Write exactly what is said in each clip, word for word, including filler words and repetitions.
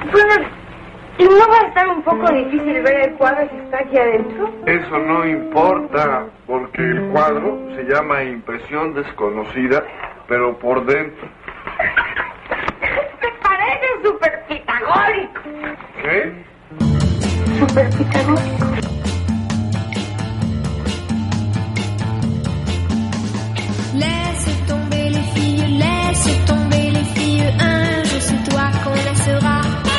Bueno, ¿y no va a estar un poco difícil ver el cuadro que está aquí adentro? Eso no importa, porque el cuadro se llama Impresión Desconocida, pero por dentro. ¡Te parece súper pitagórico! ¿Qué? Súper pitagórico. Laisse tomber les filles, laisse tomber les filles, un jour c'est toi qu'on laissera.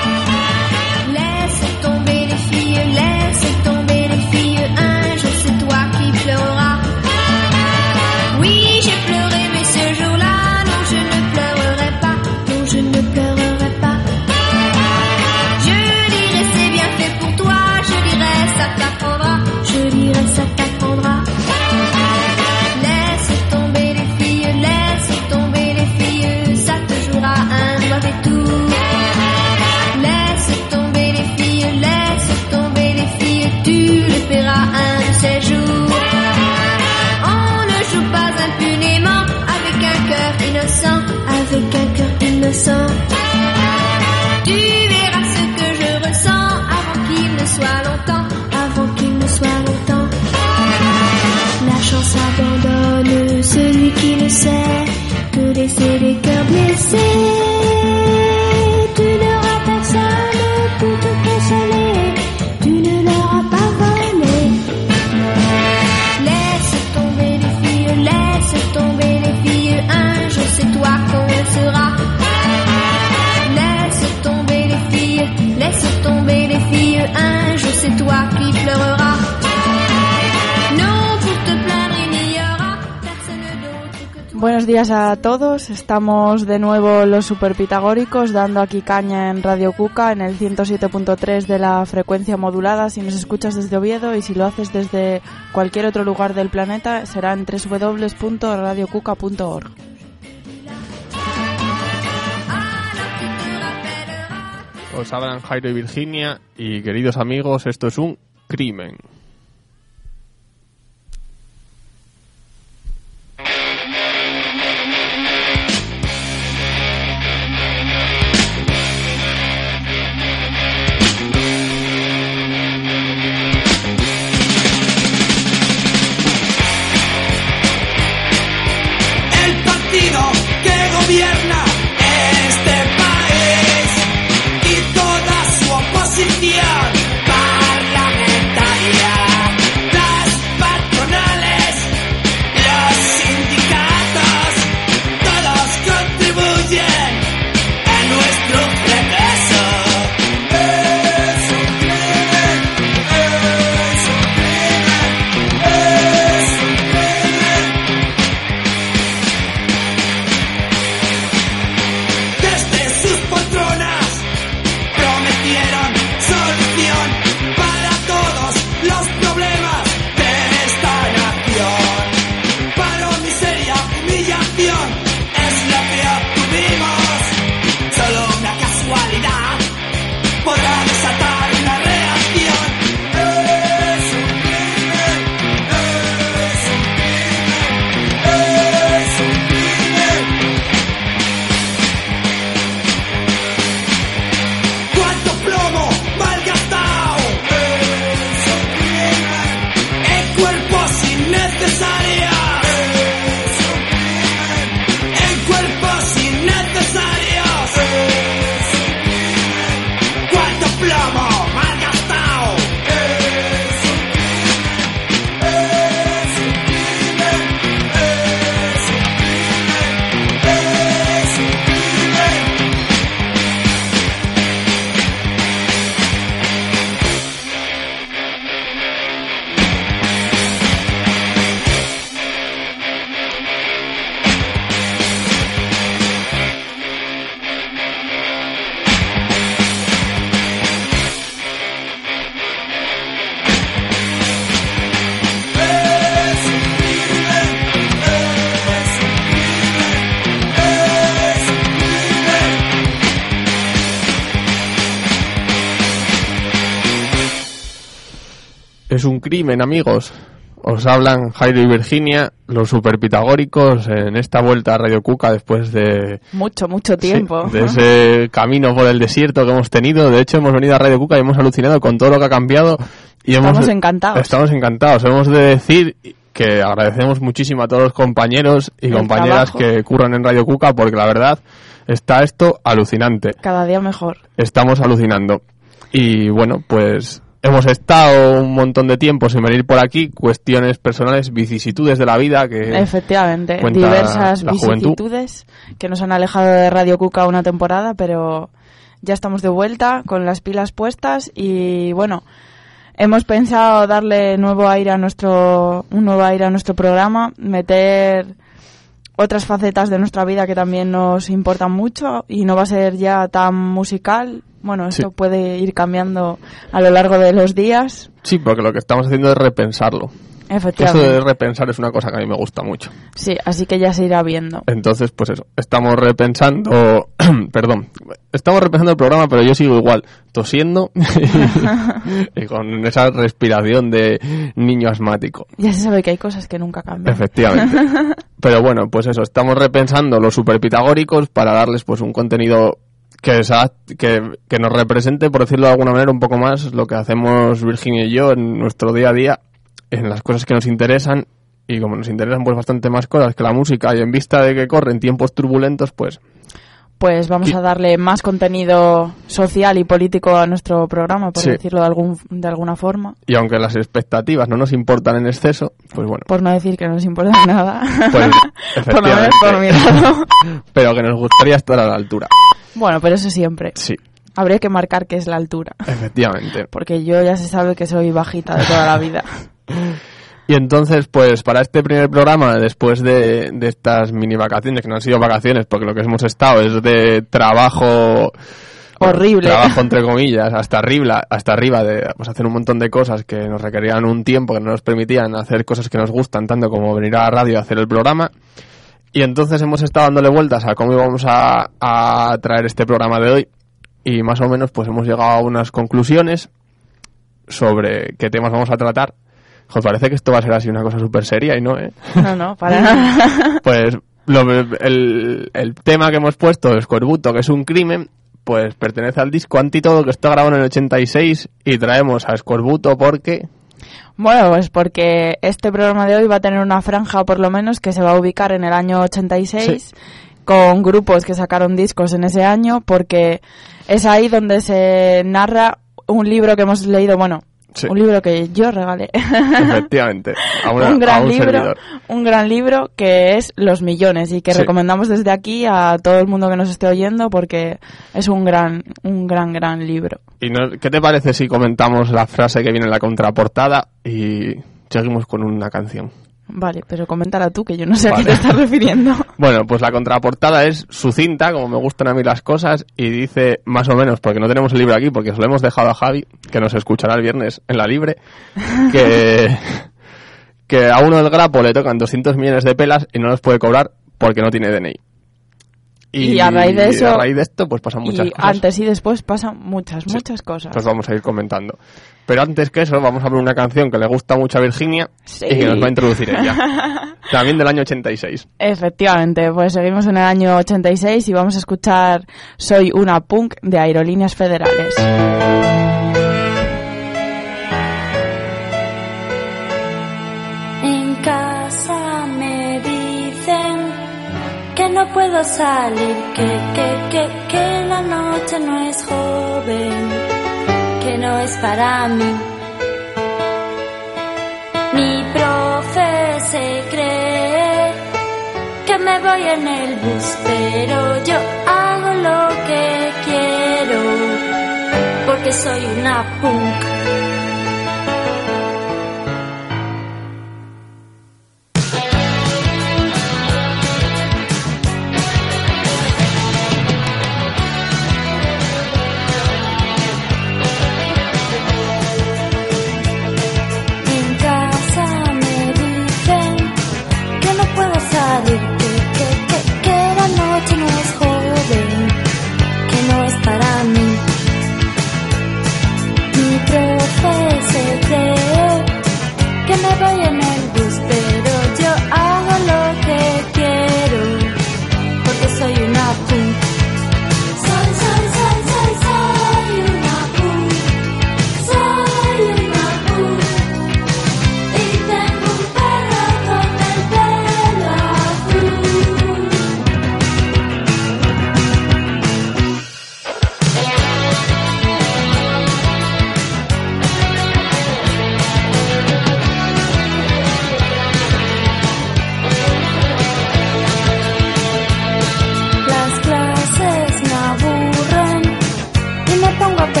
Laisse tomber les filles, laisse tomber les filles, un jour c'est toi qui pleureras. Oui, j'ai pleuré, mais ce jour-là, non, je ne pleurerai pas, non, je ne pleurerai pas. Je dirai c'est bien fait pour toi, je dirai ça t'apprendra, je dirai ça t'apprendra. Laisse tomber les filles, laisse tomber les filles, ça te jouera un mauvais tour. Laisse tomber les filles, laisse tomber les filles, tu le paieras un de ces jours. On ne joue pas impunément avec un cœur innocent, avec un cœur innocent. Tu verras ce que je ressens avant qu'il ne soit longtemps, avant qu'il ne soit longtemps. La chance abandonne celui qui ne sait que laisser les cœurs blessés. Tu n'auras personne pour te consoler, tu ne l'auras pas volé. Laisse tomber les filles, laisse tomber les filles, un jour c'est toi qu'on le sera. Laisse tomber les filles, laisse tomber les filles, un jour c'est toi qui pleureras. Non, pour te plaindre il n'y aura personne d'autre que toi. Buenos días a todos, estamos de nuevo los superpitagóricos dando aquí caña en Radio Cuca en el ciento siete punto tres de la frecuencia modulada si nos escuchas desde Oviedo, y si lo haces desde cualquier otro lugar del planeta será en doble u doble u doble u punto radio cuca punto org. Os hablan Jairo y Virginia, y queridos amigos, esto es un crimen. El partido que gobierna este país y toda su oposición parlamentaria, las patronales, los sindicatos, todos contribuyen a nuestro fracaso. Es un crimen, es un crimen, es un crimen. Desde sus poltronas prometieron solución para todos los problemas de esta nación. Paro, miseria, humillación es lo que obtuvimos. Solo una casualidad podrá desatar una reacción. Es un crimen, es un crimen, es un crimen. ¿Cuánto plomo malgastado? Es un crimen. En cuerpos innecesarios. Es un crimen. En cuerpos innecesarios. Es un crimen. ¿Cuánto plomo malgastado? Es un crimen. Es un crimen. Es un crimen. Es un crimen. Es un crimen, amigos. os hablan Jairo y Virginia, los superpitagóricos, en esta vuelta a Radio Cuca después de... Mucho, mucho tiempo. Sí, de ese camino por el desierto que hemos tenido. De hecho, hemos venido a Radio Cuca y hemos alucinado con todo lo que ha cambiado. Y Estamos hemos, encantados. Estamos encantados. Hemos de decir que agradecemos muchísimo a todos los compañeros y El compañeras trabajo. que curran en Radio Cuca, porque la verdad está esto alucinante. Cada día mejor. Estamos alucinando. Y bueno, pues hemos estado un montón de tiempo sin venir por aquí, cuestiones personales, vicisitudes de la vida que Efectivamente, cuenta diversas la juventud. vicisitudes que nos han alejado de Radio Cuca una temporada, pero ya estamos de vuelta con las pilas puestas y bueno, hemos pensado darle nuevo aire a nuestro, un nuevo aire a nuestro programa, meter otras facetas de nuestra vida que también nos importan mucho y no va a ser ya tan musical. Bueno, esto Sí. puede ir cambiando a lo largo de los días. Sí, porque lo que estamos haciendo es repensarlo. Esto Efectivamente. de repensar es una cosa que a mí me gusta mucho. Sí, así que ya se irá viendo. Entonces, pues eso, estamos repensando, perdón, estamos repensando el programa, pero yo sigo igual, tosiendo y, y con esa respiración de niño asmático. Ya se sabe que hay cosas que nunca cambian. Efectivamente. Pero bueno, pues eso, estamos repensando los superpitagóricos para darles pues un contenido que, sa- que, que nos represente, por decirlo de alguna manera, un poco más lo que hacemos Virginia y yo en nuestro día a día, en las cosas que nos interesan, y como nos interesan pues bastante más cosas que la música, y en vista de que corren tiempos turbulentos, pues Pues vamos a darle más contenido social y político a nuestro programa, por Sí. decirlo de, algún, de alguna forma. y aunque las expectativas no nos importan en exceso, pues bueno, Por no decir que no nos importa nada. pues por lo menos por mi efectivamente, lado. pero que nos gustaría estar a la altura. Bueno, pero eso siempre. Sí, Habría que marcar qué es la altura. efectivamente. Porque yo ya se sabe que soy bajita de toda la vida. Y entonces, pues para este primer programa, después de, de estas mini vacaciones, que no han sido vacaciones, porque lo que hemos estado es de trabajo Horrible. trabajo entre comillas, hasta arriba, hasta arriba de pues, hacer un montón de cosas que nos requerían un tiempo, que no nos permitían hacer cosas que nos gustan tanto como venir a la radio a hacer el programa. Y entonces hemos estado dándole vueltas a cómo íbamos a, a traer este programa de hoy, y más o menos pues hemos llegado a unas conclusiones sobre qué temas vamos a tratar. Joder, parece que esto va a ser así una cosa súper seria y no, ¿eh? No, no, para nada. Pues lo, el, el tema que hemos puesto, Escorbuto, que es un crimen, pues pertenece al disco Antitodo, que está grabado en el ochenta y seis, y traemos a Escorbuto porque... Bueno, pues porque este programa de hoy va a tener una franja, por lo menos, que se va a ubicar en el año ochenta y seis, Sí. con grupos que sacaron discos en ese año, porque es ahí donde se narra un libro que hemos leído, bueno, Sí. un libro que yo regalé. Efectivamente, a, una- un gran a un libro, servidor. un gran libro que es Los Millones y que Sí. recomendamos desde aquí a todo el mundo que nos esté oyendo porque es un gran, un gran, gran libro. ¿Y no- qué te parece si comentamos la frase que viene en la contraportada y seguimos con una canción? Vale, pero coméntala tú, que yo no sé a Vale. qué te estás refiriendo. Bueno, pues la contraportada es sucinta, como me gustan a mí las cosas, y dice más o menos, porque no tenemos el libro aquí, porque se lo hemos dejado a Javi, que nos escuchará el viernes en la libre, que, que a uno del Grapo le tocan doscientos millones de pelas y no los puede cobrar porque no tiene D N I. Y a raíz de eso- a raíz de esto, pues pasan muchas Y cosas. antes y después pasan muchas, Sí. muchas cosas. Pues vamos a ir comentando. Pero antes que eso, vamos a ver una canción que le gusta mucho a Virginia Sí. y que nos va a introducir ella. También del año ochenta y seis. Efectivamente, pues seguimos en el año ochenta y seis y vamos a escuchar Soy una punk de Aerolíneas Federales. En casa me dicen que no puedo salir, que, que, que, que la noche no es joven, que no es para mí. Mi profe se cree que me voy en el bus, pero yo hago lo que quiero, porque soy una punk. En casa me dicen que no puedo salir, que, que, que, que la noche no es joven, que no es para mí. Mi profe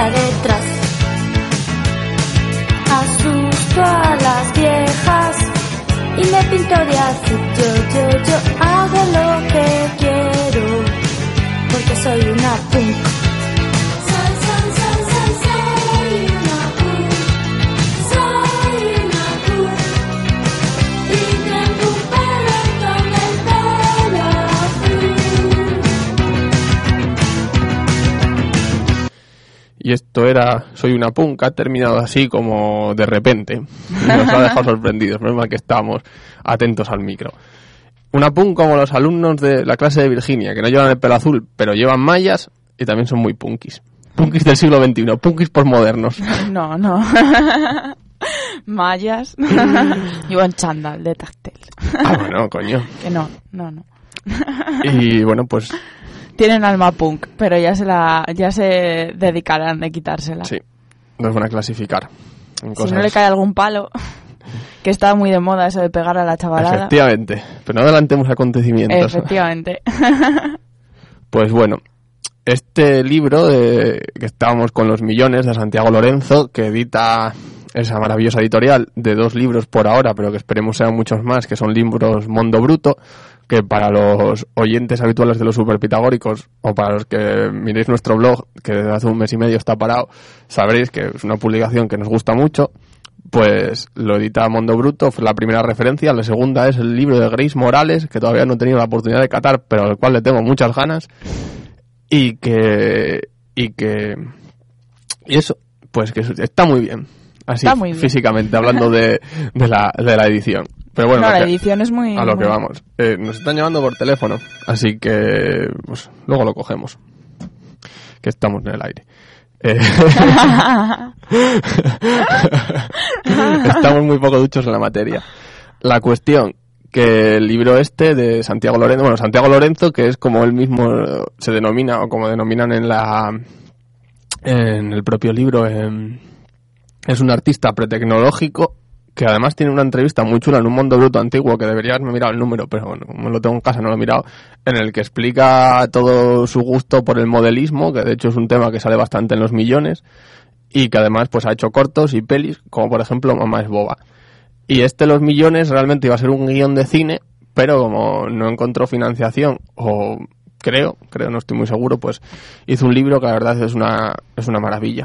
está detrás. Asusto a las viejas y me pinto de azul. Yo, yo, yo hago lo que quiero porque soy una punk. Soy, soy, soy, soy, soy una punk. Soy una punk. Y tengo un pelo con el pelo azul. Y esto era Soy una punk, ha terminado así como de repente. Nos ha dejado sorprendidos, menos mal que estábamos atentos al micro. Una punk como los alumnos de la clase de Virginia, que no llevan el pelo azul, pero llevan mallas y también son muy punkis. Punkis del siglo veintiuno, punkis posmodernos. No, no. Mallas. Llevan chándal de táctil. Ah, bueno, coño. Que no, no, no. Y bueno, pues... Tienen alma punk, pero ya se la ya se dedicarán de quitársela. Sí, nos van a clasificar en cosas... Si no le cae algún palo, que está muy de moda eso de pegar a la chavalada. Efectivamente, pero no adelantemos acontecimientos. Efectivamente. Pues bueno, este libro de que estábamos con los millones de Santiago Lorenzo, que edita esa maravillosa editorial de dos libros por ahora, pero que esperemos sean muchos más, que son libros Mondo Bruto, que para los oyentes habituales de los superpitagóricos o para los que miréis nuestro blog, que desde hace un mes y medio está parado, sabréis que es una publicación que nos gusta mucho. Pues lo edita Mondo Bruto, fue la primera referencia. La segunda es el libro de Grace Morales, que todavía no he tenido la oportunidad de catar, pero al cual le tengo muchas ganas. Y que... Y que... Y eso, pues que está muy bien. Así, está muy bien. Físicamente, hablando de, de, la, de la edición. Pero bueno, no, la que, edición es muy... a lo muy... que vamos. Eh, nos están llamando por teléfono, así que pues luego lo cogemos. Que estamos en el aire. Eh... Estamos muy poco duchos en la materia. La cuestión, que el libro este de Santiago Lorenzo, bueno, Santiago Lorenzo, que es como él mismo se denomina, o como denominan en la en el propio libro, en, es un artista pretecnológico, que además tiene una entrevista muy chula en un Mondo Bruto antiguo, que debería haberme mirado el número, pero bueno, como lo tengo en casa no lo he mirado, en el que explica todo su gusto por el modelismo, que de hecho es un tema que sale bastante en los millones, y que además pues ha hecho cortos y pelis, como por ejemplo Mamá es boba. Y este Los millones realmente iba a ser un guión de cine, pero como no encontró financiación, o creo, creo, no estoy muy seguro, pues hizo un libro que la verdad es una, es una maravilla.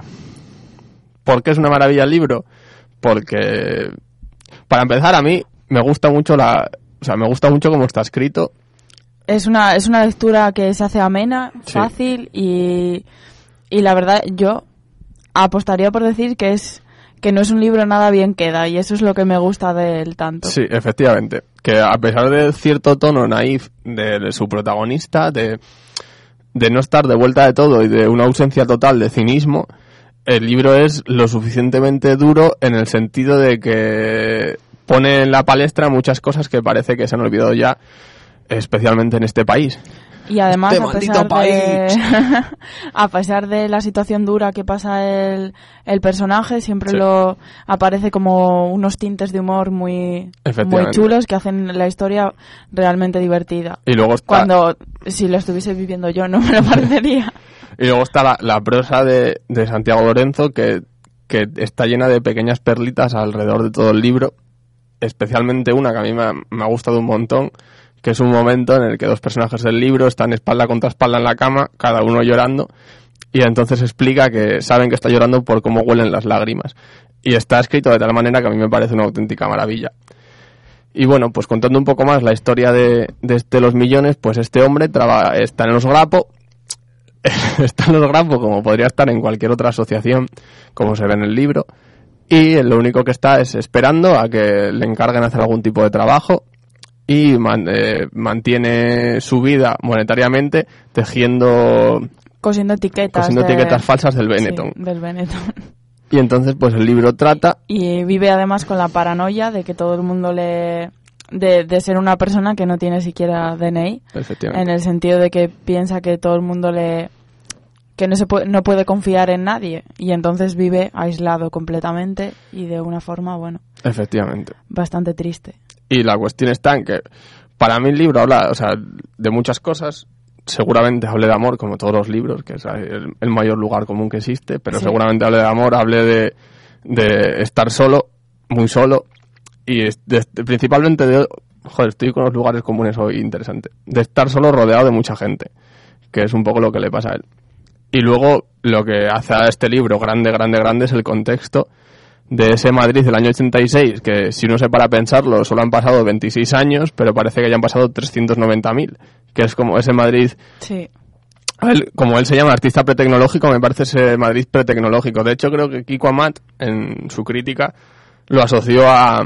¿Por qué es una maravilla el libro? Porque, para empezar, a mí me gusta mucho la, o sea, me gusta mucho cómo está escrito. Es una, es una lectura que se hace amena, Sí. fácil y, y la verdad yo apostaría por decir que es que no es un libro nada bien queda y eso es lo que me gusta de él tanto. Sí, efectivamente. Que a pesar de cierto tono naif de, de su protagonista, de, de no estar de vuelta de todo y de una ausencia total de cinismo, el libro es lo suficientemente duro en el sentido de que pone en la palestra muchas cosas que parece que se han olvidado ya, especialmente en este país. Y además, ¡Este a pesar maldito país! de a pesar de la situación dura que pasa el, el personaje, siempre Sí. lo aparece como unos tintes de humor muy, muy Efectivamente. chulos que hacen la historia realmente divertida. Y luego está, Cuando, si lo estuviese viviendo yo, no me lo parecería. y luego está la, la prosa de, de Santiago Lorenzo, que, que está llena de pequeñas perlitas alrededor de todo el libro, especialmente una que a mí me ha, me ha gustado un montón, que es un momento en el que dos personajes del libro están espalda contra espalda en la cama, cada uno llorando, y entonces explica que saben que está llorando por cómo huelen las lágrimas. Y está escrito de tal manera que a mí me parece una auténtica maravilla. Y bueno, pues contando un poco más la historia de, de este Los millones, pues este hombre traba, está en los Grapo, está en los Grapo como podría estar en cualquier otra asociación, como se ve en el libro, y lo único que está es esperando a que le encarguen hacer algún tipo de trabajo, y man, eh, mantiene su vida monetariamente tejiendo Cosiendo etiquetas. cosiendo de- etiquetas falsas del Benetton. Sí, del Benetton. Y entonces pues el libro trata, Y vive además con la paranoia de que todo el mundo le... De, de ser una persona que no tiene siquiera D N I, efectivamente, en el sentido de que piensa que todo el mundo le... que no se puede, no puede confiar en nadie y entonces vive aislado completamente y de una forma, bueno, efectivamente. bastante triste. Y la cuestión está en que para mí el libro habla, o sea, de muchas cosas, seguramente hable de amor, como todos los libros, que es el, el mayor lugar común que existe, pero sí. seguramente hable de amor, hable de, de estar solo, muy solo, y de, de, principalmente de... Joder, estoy con los lugares comunes hoy, interesante. De estar solo rodeado de mucha gente, que es un poco lo que le pasa a él. Y luego, lo que hace a este libro grande, grande, grande es el contexto de ese Madrid del año ochenta y seis, que si uno se para a pensarlo, solo han pasado veintiséis años, pero parece que ya han pasado trescientos noventa mil, que es como ese Madrid... Sí. Él, como él se llama artista pretecnológico, me parece ese Madrid pretecnológico. De hecho, creo que Kiko Amat, en su crítica, lo asoció a...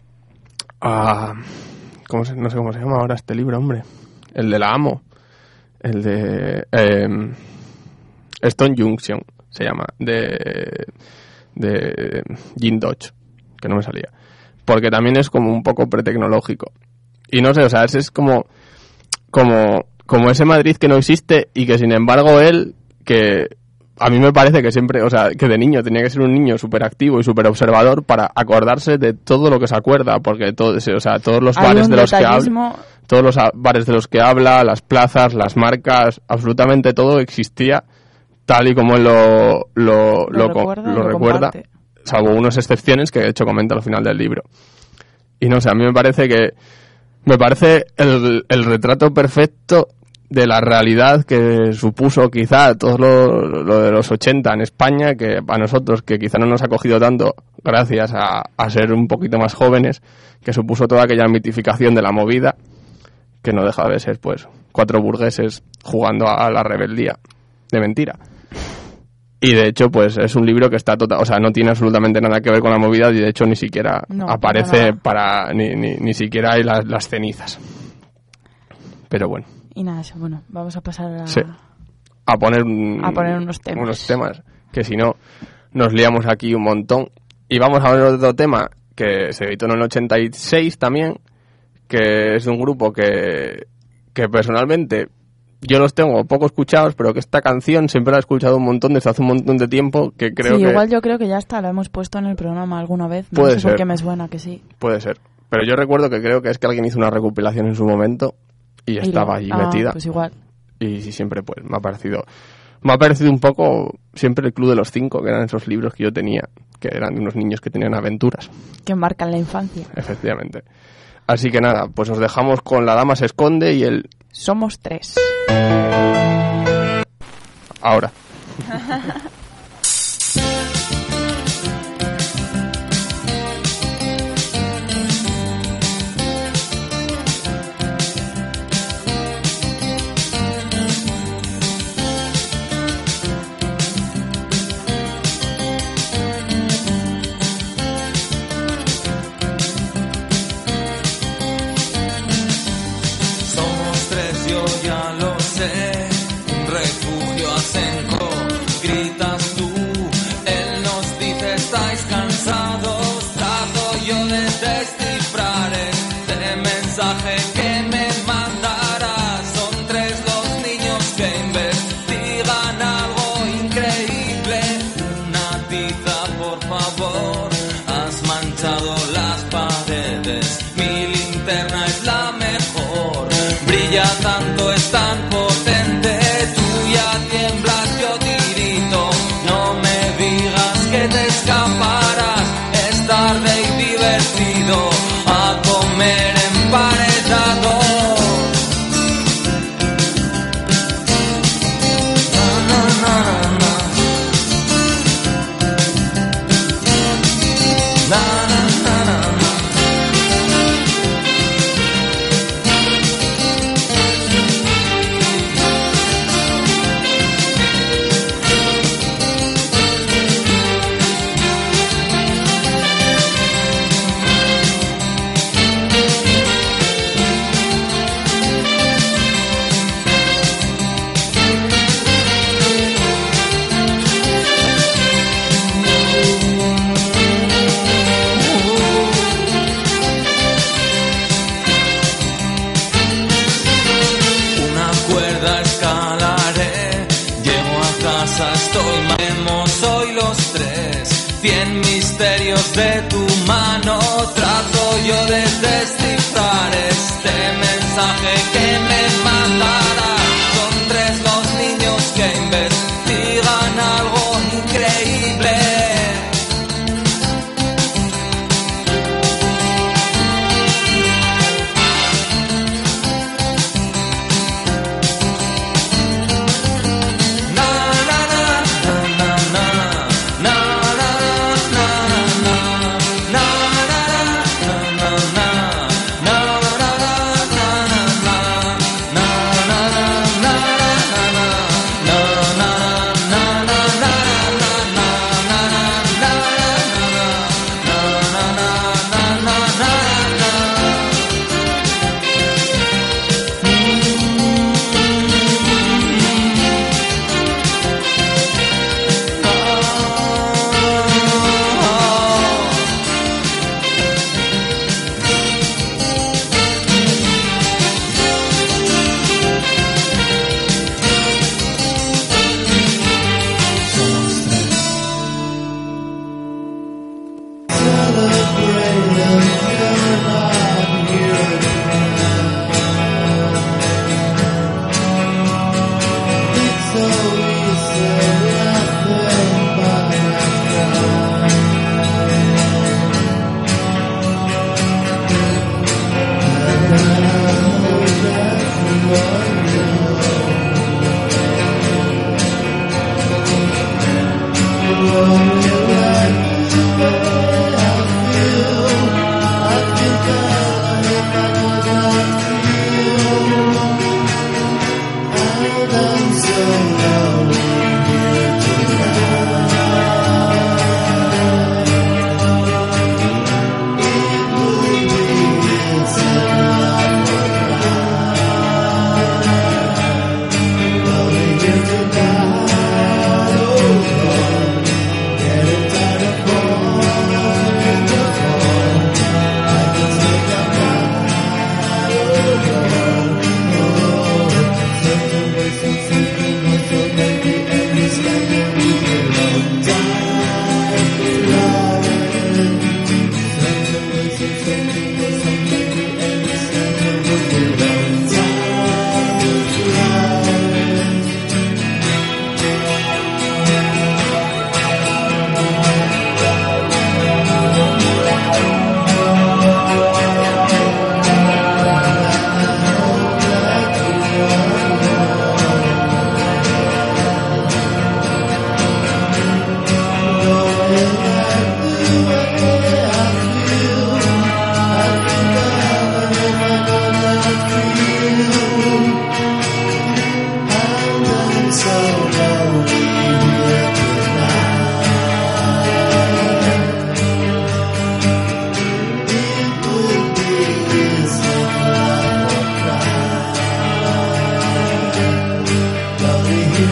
a ¿cómo se, no sé cómo se llama ahora este libro, hombre. El de la Amo. El de... Eh, Stone Junction, se llama. De... de Jim Dodge, que no me salía. Porque también es como un poco pretecnológico. Y no sé, o sea, ese es como... como... como ese Madrid que no existe y que sin embargo él, que a mí me parece que siempre, o sea, que de niño tenía que ser un niño súper activo y súper observador para acordarse de todo lo que se acuerda, porque todo, o sea, todos los bares de los que habla, todos los bares de los que habla, las plazas, las marcas, absolutamente todo existía tal y como él lo, lo, lo, lo recuerda, lo recuerda salvo unas excepciones que de hecho comenta al final del libro. Y no sé, a mí me parece que me parece el, el retrato perfecto de la realidad que supuso quizá todo lo, lo de los ochenta en España, que a nosotros, que quizá no nos ha cogido tanto gracias a, a ser un poquito más jóvenes, que supuso toda aquella mitificación de la movida, que no deja de ser, pues, cuatro burgueses jugando a la rebeldía de mentira. Y de hecho, pues, es un libro que está total, o sea, no tiene absolutamente nada que ver con la movida y de hecho ni siquiera no, aparece para, para ni, ni, ni siquiera hay las, las cenizas. Pero bueno. Y nada, eso, bueno, vamos a pasar a... Sí. A poner, un, a poner unos temas. Unos temas, que si no, nos liamos aquí un montón. Y vamos a ver otro tema que se editó en el ochenta y seis también, que es de un grupo que, que personalmente yo los tengo poco escuchados, pero que esta canción siempre la he escuchado un montón desde hace un montón de tiempo, que creo sí, que... igual yo creo que ya está, la hemos puesto en el programa alguna vez. No Puede sé ser. por qué me suena que sí. Puede ser. Pero yo recuerdo que creo que es que alguien hizo una recopilación en su momento y, y estaba allí ah, metida. Pues igual. Y siempre pues me ha parecido me ha parecido un poco siempre el Club de los Cinco, que eran esos libros que yo tenía, que eran de unos niños que tenían aventuras. Que marcan la infancia. Efectivamente. Así que nada, pues os dejamos con La Dama se esconde y el... Somos tres. Ahora. Tanto es tan potente, tú ya tiemblas, yo tirito. No me digas que te escaparás, es tarde y divertido a comer emparedado. Na, na, na, na. Na, na, na, na, na. Cien misterios de tu mano trato yo de descifrar este mensaje que me mandará. Son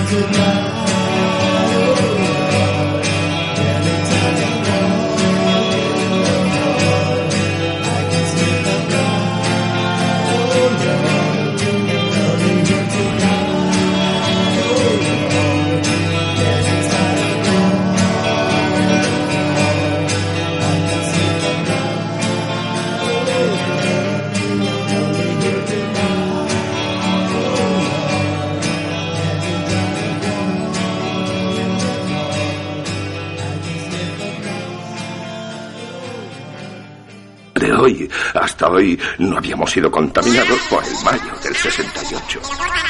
Hoy, hasta hoy, no habíamos sido contaminados por el mayo del sesenta y ocho.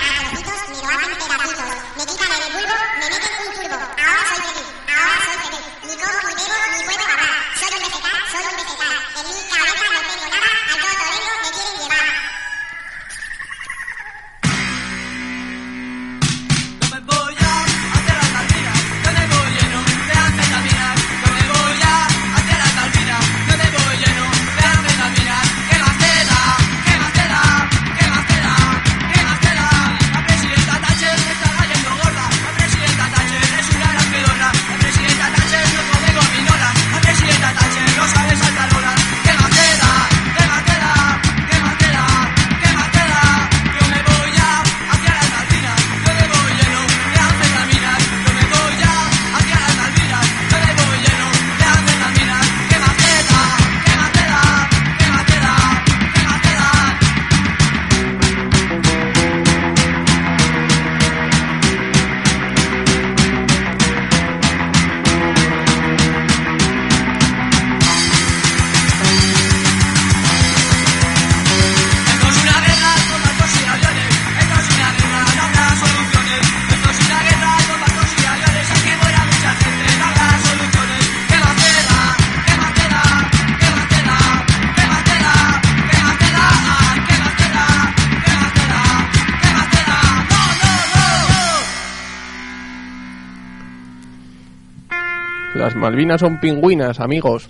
Las Malvinas son pingüinas, amigos.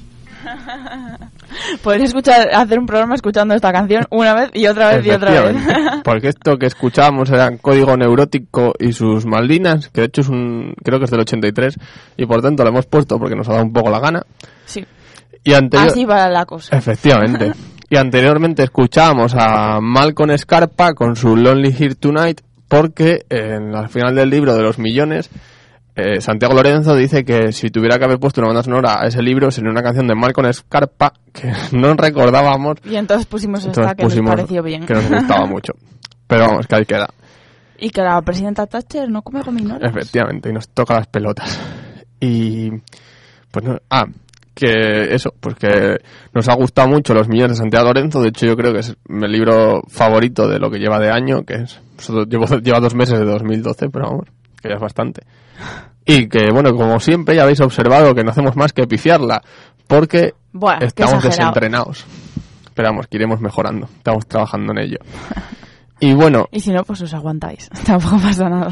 Podría escuchar, hacer un programa escuchando esta canción una vez y otra vez y otra vez. Porque esto que escuchábamos era Código Neurótico y sus Malvinas, que de hecho es un, creo que es del ochenta y tres, y por tanto lo hemos puesto porque nos ha dado un poco la gana. Sí. Y anterior... Así va la cosa. Efectivamente. Y anteriormente escuchábamos a Malcolm Scarpa con su Lonely Here Tonight, porque en la final del libro de los millones, eh, Santiago Lorenzo dice que si tuviera que haber puesto una banda sonora a ese libro sería una canción de Malcolm Scarpa que no recordábamos. Y entonces pusimos esta entonces que pusimos nos pareció bien. Que nos gustaba mucho. Pero vamos, que ahí queda. Y que la presidenta Thatcher no come gominolas. Efectivamente, y nos toca las pelotas. Y pues no, ah, que eso, pues que nos ha gustado mucho Los millones de Santiago Lorenzo. De hecho, yo creo que es mi libro favorito de lo que lleva de año, que es llevo, lleva dos meses de dos mil doce, pero vamos, que ya es bastante. Y que, bueno, como siempre ya habéis observado que no hacemos más que pifiarla, porque bueno, estamos desentrenados. Esperamos que iremos mejorando, estamos trabajando en ello. Y bueno... Y si no, pues os aguantáis, tampoco pasa nada.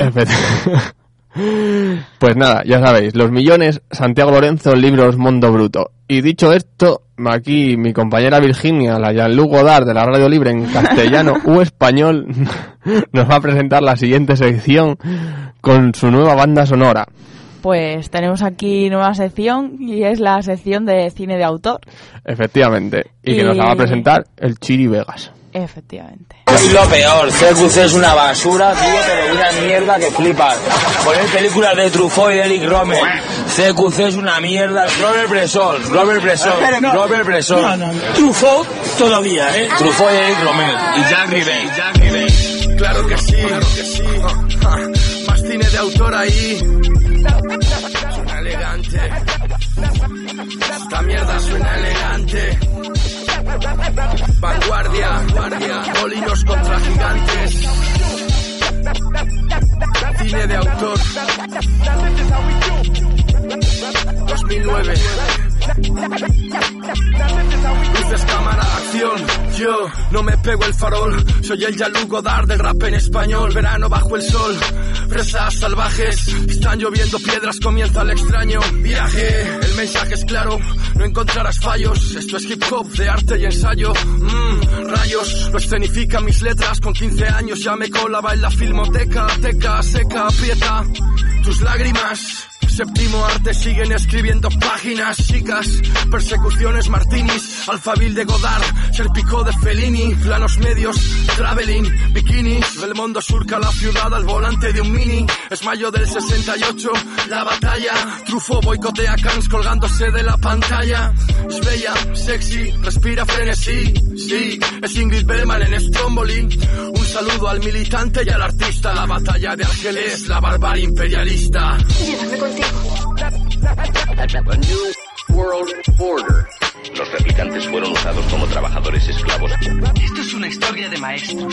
Pues nada, ya sabéis, Los millones, Santiago Lorenzo, libros Mundo Bruto. Y dicho esto, aquí mi compañera Virginia, la Jean-Luc Godard de la Radio Libre en castellano u español, nos va a presentar la siguiente sección con su nueva banda sonora. Pues tenemos aquí nueva sección y es la sección de cine de autor. Efectivamente, y, y... que nos la va a presentar el Chiri Vegas. Efectivamente. Es lo peor, C Q C es una basura, tío, pero una mierda que flipas. Poner películas de Truffaut y Eric Romer. C Q C es una mierda. Robert Bresson, Robert Bresson, no, Robert Bresson. No, no, no. Truffaut todavía, ¿eh? Truffaut y Eric Romer. Y Jack Rivey, Jack Rivey. Claro que sí, claro que sí. Más cine de autor ahí. Suena elegante. Esta mierda suena elegante. Vanguardia, vanguardia, molinos contra gigantes. Cine de autor. dos mil nueve. Luces, cámara, acción. Yo no me pego el farol. Soy el Jean-Luc Godard del rap en español. Verano bajo el sol. Fresas salvajes. Están lloviendo piedras. Comienza el extraño viaje. El mensaje es claro. No encontrarás fallos. Esto es hip hop de arte y ensayo. Mmm, rayos. Lo escenifican mis letras. Con quince años ya me colaba en la filmoteca. Teca, seca, aprieta tus lágrimas. Séptimo arte, siguen escribiendo páginas. Chicas, persecuciones martinis. Alfabil de Godard, Serpico de Fellini. Planos medios, traveling, bikinis. Belmondo surca la ciudad al volante de un mini. Es mayo del sesenta y ocho, la batalla. Truffaut boicotea Cannes colgándose de la pantalla. Es bella, sexy, respira frenesí. Sí, es Ingrid Bergman en Stromboli. Un saludo al militante y al artista. La batalla de Argeles, la barbarie imperialista. Llévame contigo. A new world order. Los replicantes fueron usados como trabajadores esclavos. Esto es una historia de maestros.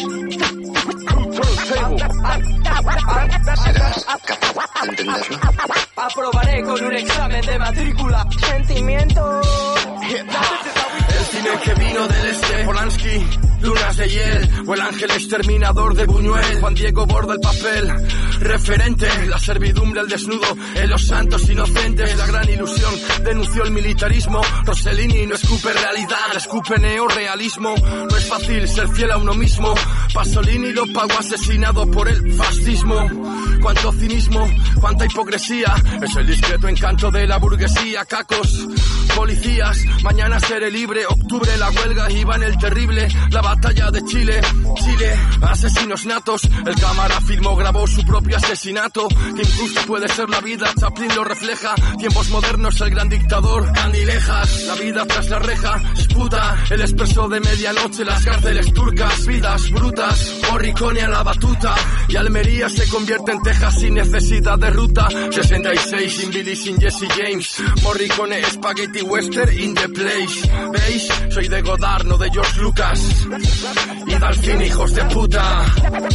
¿Serás capaz de entenderlo? Aprobaré con un examen de matrícula. Sentimiento. El cine que vino del este, Polanski, Lunas de Hiel, o el ángel exterminador de Buñuel. Juan Diego borda el papel, referente, la servidumbre al desnudo, en los santos inocentes, la gran ilusión, denunció el militarismo. Rossellini no escupe realidad, escupe neorrealismo. No es fácil ser fiel a uno mismo. Pasolini lo pagó asesinado por el fascismo. Cuánto cinismo, cuánta hipocresía, es el discreto encanto de la burguesía. Cacos, policías, mañana seré libre. Octubre la huelga, Iván el terrible, la batalla de Chile. Chile, asesinos natos. El cámara filmó, grabó su propio asesinato. Que injusta puede ser la vida, Chaplin lo refleja. Tiempos modernos, el gran dictador, Candilejas. La vida tras la reja, disputa. El expreso de medianoche, las cárceles turcas. Vidas brutas, Morricone a la batuta. Y Almería se convierte en Texas sin necesidad de ruta. sesenta y seis, sin Billy, sin Jesse James. Morricone, Spaghetti Western in the place. ¿Veis? Soy de Godard, no de George Lucas. Y Dalfín, hijos de puta.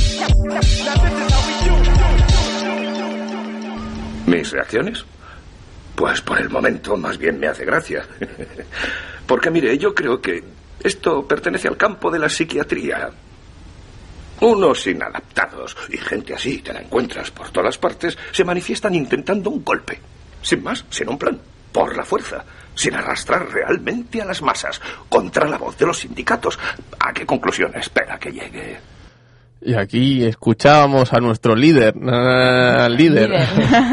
¿Mis reacciones? Pues por el momento más bien me hace gracia. Porque mire, yo creo que esto pertenece al campo de la psiquiatría. Unos inadaptados y gente así que la encuentras por todas partes se manifiestan intentando un golpe. Sin más, sin un plan. Por la fuerza. Sin arrastrar realmente a las masas. Contra la voz de los sindicatos. ¿A qué conclusión espera que llegue? Y aquí escuchábamos a nuestro líder. Uh, líder. líder.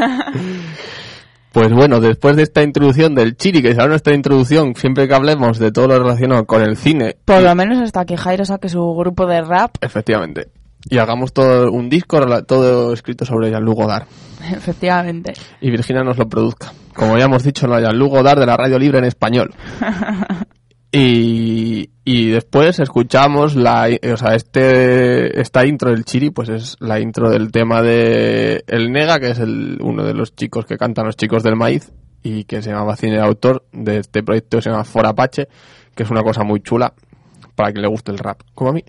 Pues bueno, después de esta introducción del Chiri, que será nuestra introducción siempre que hablemos de todo lo relacionado con el cine. Por lo menos hasta que Jairo saque su grupo de rap. Efectivamente. Y hagamos todo un disco todo escrito sobre Jean-Luc Godard. Efectivamente. Y Virginia nos lo produzca. Como ya hemos dicho, la Jean-Luc Godard de la Radio Libre en español. Y, y después escuchamos la, o sea, este, esta intro del Chiri, pues es la intro del tema de El Nega, que es el, uno de los chicos que cantan Los Chicos del Maíz, y que se llama Cine de Autor, de este proyecto que se llama For Apache, que es una cosa muy chula para quien le guste el rap, como a mí.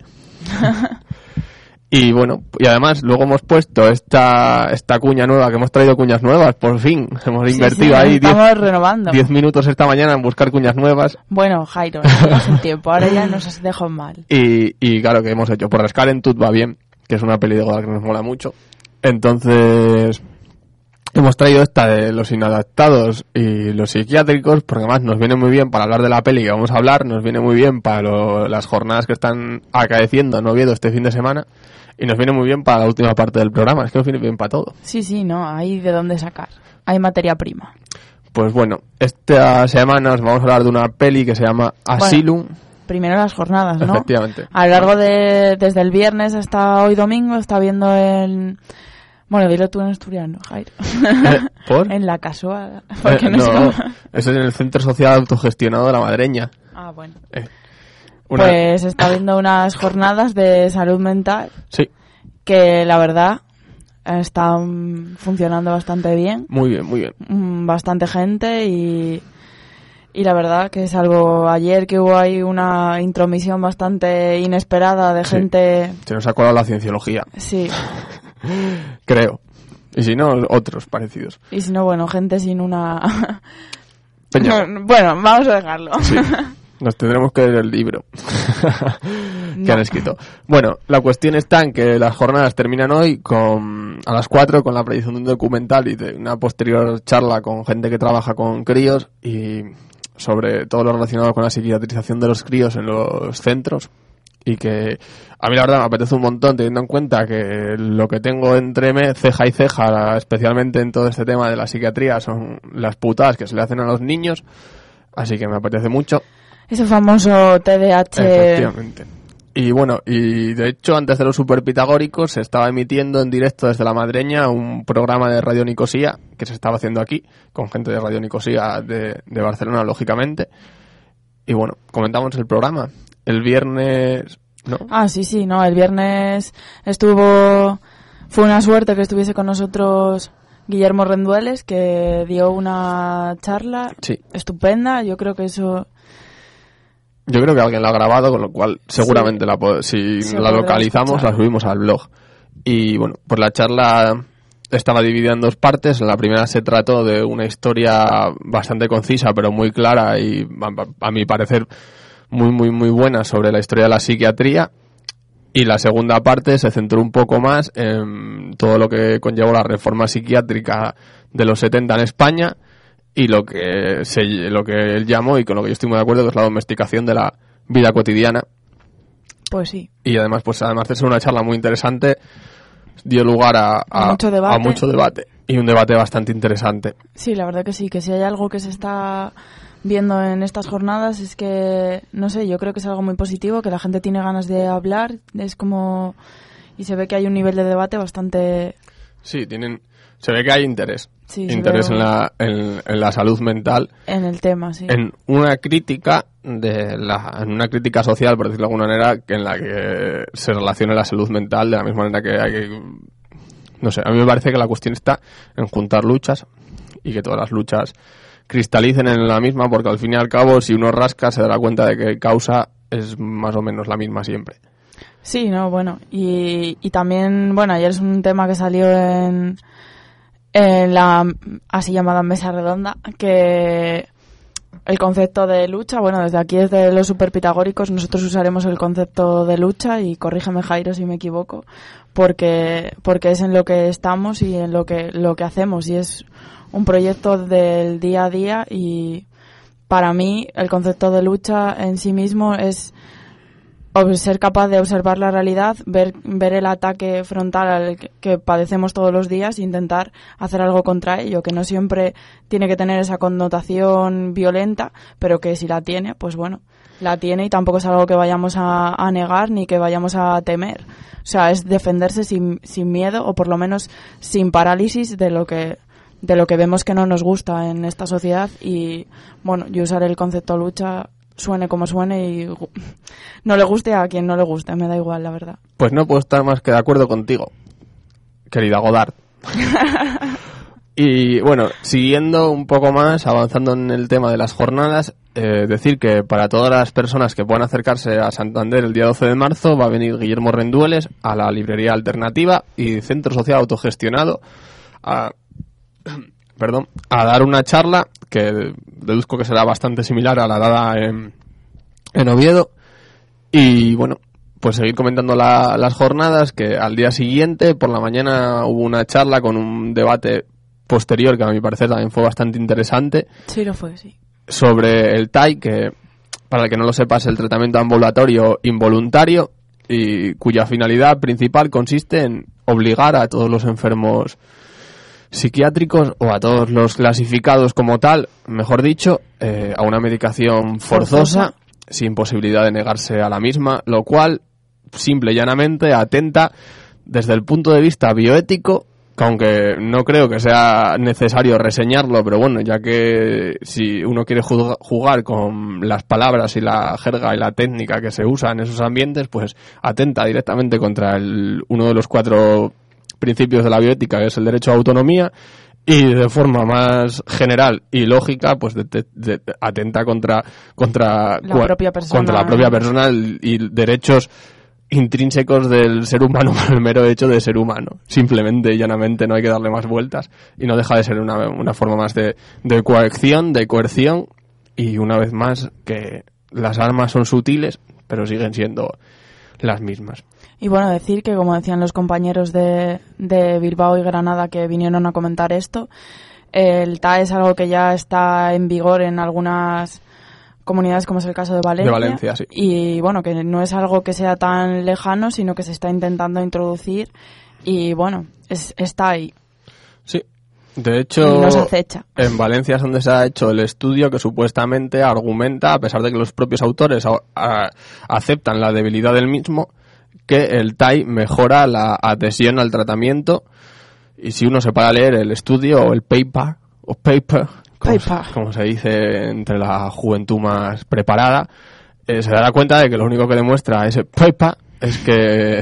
Y bueno, y además luego hemos puesto esta esta cuña nueva, que hemos traído cuñas nuevas, por fin. Hemos invertido sí, sí, ahí estamos renovando. diez minutos esta mañana en buscar cuñas nuevas. Bueno, Jairo, no llevas un tiempo, ahora ya nos has dejado mal. Y, y claro, que hemos hecho por Rascar en Tut va bien, que es una peli de Godard que nos mola mucho. Entonces, hemos traído esta de los inadaptados y los psiquiátricos, porque además nos viene muy bien para hablar de la peli que vamos a hablar, nos viene muy bien para lo, las jornadas que están acaeciendo en Oviedo este fin de semana. Y nos viene muy bien para la última parte del programa. Es que nos viene bien para todo. Sí, sí, no, hay de dónde sacar. Hay materia prima. Pues bueno, esta semana os vamos a hablar de una peli que se llama Asylum. Bueno, primero las jornadas, ¿no? Efectivamente. A lo largo de, desde el viernes hasta hoy domingo, está viendo en... Bueno, dilo tú en asturiano, Jairo. ¿Eh? ¿Por? En la casual. Porque Eh, no, no, sé... eso es en el Centro Social Autogestionado de la Madreña. Ah, bueno. Eh. Una... Pues está viendo unas jornadas de salud mental. Sí. Que la verdad están funcionando bastante bien. Muy bien, muy bien. Bastante gente y, y la verdad que salvo ayer que hubo ahí una intromisión bastante inesperada de sí. gente... Se nos ha colado la cienciología. Sí. Creo. Y si no, otros parecidos. Y si no, bueno, gente sin una... Peña. No, bueno, vamos a dejarlo. Sí. Nos tendremos que leer el libro que No. han escrito. Bueno, la cuestión está en que las jornadas terminan hoy con a las cuatro con la proyección de un documental y de una posterior charla con gente que trabaja con críos y sobre todo lo relacionado con la psiquiatrización de los críos en los centros. Y que a mí la verdad me apetece un montón, teniendo en cuenta que lo que tengo entre me, ceja y ceja, especialmente en todo este tema de la psiquiatría, son las putadas que se le hacen a los niños. Así que me apetece mucho. Ese famoso T D A H. Efectivamente. Y bueno, y de hecho antes de los superpitagóricos se estaba emitiendo en directo desde La Madreña un programa de Radio Nicosía que se estaba haciendo aquí, con gente de Radio Nicosía de, de Barcelona, lógicamente. Y bueno, comentamos el programa. El viernes... ¿no? Ah, sí, sí, no, el viernes estuvo... Fue una suerte que estuviese con nosotros Guillermo Rendueles, que dio una charla Sí. estupenda. Yo creo que eso... Yo creo que alguien la ha grabado, con lo cual seguramente Sí. la po- si Se la podrá localizamos escuchar. la subimos al blog. Y bueno, pues la charla estaba dividida en dos partes. En la primera se trató de una historia bastante concisa, pero muy clara y a, a mi parecer muy muy muy buena sobre la historia de la psiquiatría. Y la segunda parte se centró un poco más en todo lo que conllevó la reforma psiquiátrica de los setenta en España y lo que se, lo que él llamó, y con lo que yo estoy muy de acuerdo, que es la domesticación de la vida cotidiana. Pues sí. Y además, pues además de ser una charla muy interesante, dio lugar a, a, Mucho debate. a mucho debate. Y un debate bastante interesante. Sí, la verdad que sí, que si hay algo que se está viendo en estas jornadas es que, no sé, yo creo que es algo muy positivo, que la gente tiene ganas de hablar, es como... Y se ve que hay un nivel de debate bastante... Sí, tienen, se ve que hay interés. Sí, se interés ve- en la, en, en la salud mental. En el tema, sí. En una crítica de la, en una crítica social, por decirlo de alguna manera, que en la que se relaciona la salud mental de la misma manera que hay que... No sé, a mí me parece que la cuestión está en juntar luchas y que todas las luchas cristalicen en la misma, porque al fin y al cabo, si uno rasca, se dará cuenta de que causa es más o menos la misma siempre. Sí, no, bueno, y, y también, bueno, ayer es un tema que salió en, en la así llamada mesa redonda, que el concepto de lucha, bueno, desde aquí, desde los superpitagóricos, nosotros usaremos el concepto de lucha, y corrígeme, Jairo, si me equivoco, porque porque es en lo que estamos y en lo que lo que hacemos, y es un proyecto del día a día, y para mí el concepto de lucha en sí mismo es ser capaz de observar la realidad, ver ver el ataque frontal al que, que padecemos todos los días e intentar hacer algo contra ello, que no siempre tiene que tener esa connotación violenta, pero que si la tiene, pues bueno, la tiene, y tampoco es algo que vayamos a, a negar ni que vayamos a temer. O sea, es defenderse sin, sin miedo, o por lo menos sin parálisis de lo que de lo que vemos que no nos gusta en esta sociedad. Y bueno, yo usaré el concepto lucha, suene como suene, y no le guste a quien no le guste, me da igual, la verdad. Pues no puedo estar más que de acuerdo contigo, querida Godard. Y bueno, siguiendo un poco más, avanzando en el tema de las jornadas, eh, decir que para todas las personas que puedan acercarse a Santander el día doce de marzo va a venir Guillermo Rendueles a la Librería Alternativa y Centro Social Autogestionado a, perdón, a dar una charla que deduzco que será bastante similar a la dada en, en Oviedo. Y bueno, pues seguir comentando la, las jornadas, que al día siguiente, por la mañana, hubo una charla con un debate posterior que a mi parecer también fue bastante interesante. Sí, lo fue, sí. Sobre el T A I, que para el que no lo sepa es el tratamiento ambulatorio involuntario, y cuya finalidad principal consiste en obligar a todos los enfermos psiquiátricos, o a todos los clasificados como tal, mejor dicho, eh, a una medicación forzosa, forzosa, sin posibilidad de negarse a la misma, lo cual simple y llanamente atenta desde el punto de vista bioético, que aunque no creo que sea necesario reseñarlo, pero bueno, ya que si uno quiere jugar con las palabras y la jerga y la técnica que se usa en esos ambientes, pues atenta directamente contra el, uno de los cuatro principios de la bioética, que es el derecho a autonomía, y de forma más general y lógica, pues de, de, de, atenta contra contra la propia persona, contra la propia persona y derechos intrínsecos del ser humano por el mero hecho de ser humano. Simplemente y llanamente, no hay que darle más vueltas, y no deja de ser una, una forma más de, de coacción, de coerción, y una vez más que las armas son sutiles, pero siguen siendo las mismas. Y bueno, decir que, como decían los compañeros de, de Bilbao y Granada que vinieron a comentar esto, el T A es algo que ya está en vigor en algunas comunidades, como es el caso de Valencia. De Valencia, sí. Y bueno, que no es algo que sea tan lejano, sino que se está intentando introducir y bueno, es, está ahí. Sí. De hecho, y nos acecha. En Valencia es donde se ha hecho el estudio que supuestamente argumenta, a pesar de que los propios autores a, a, aceptan la debilidad del mismo, que el T A I mejora la adhesión al tratamiento. Y si uno se para a leer el estudio o el paper, o paper, como, paper. Se, como se dice entre la juventud más preparada, eh, se dará cuenta de que lo único que demuestra ese paper es que,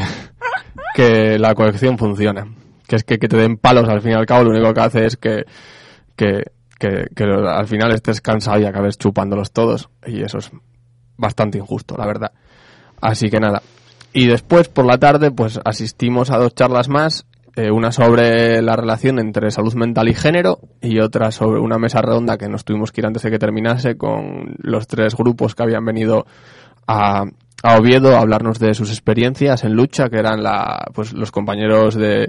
que la coacción funciona. Que es que, que te den palos, al fin y al cabo, lo único que hace es que, que, que, que al final estés cansado y acabes chupándolos todos. Y eso es bastante injusto, la verdad. Así que nada. Y después, por la tarde, pues asistimos a dos charlas más. Eh, una sobre la relación entre salud mental y género y otra sobre una mesa redonda que nos tuvimos que ir antes de que terminase con los tres grupos que habían venido a, a Oviedo a hablarnos de sus experiencias en lucha, que eran la, pues los compañeros de,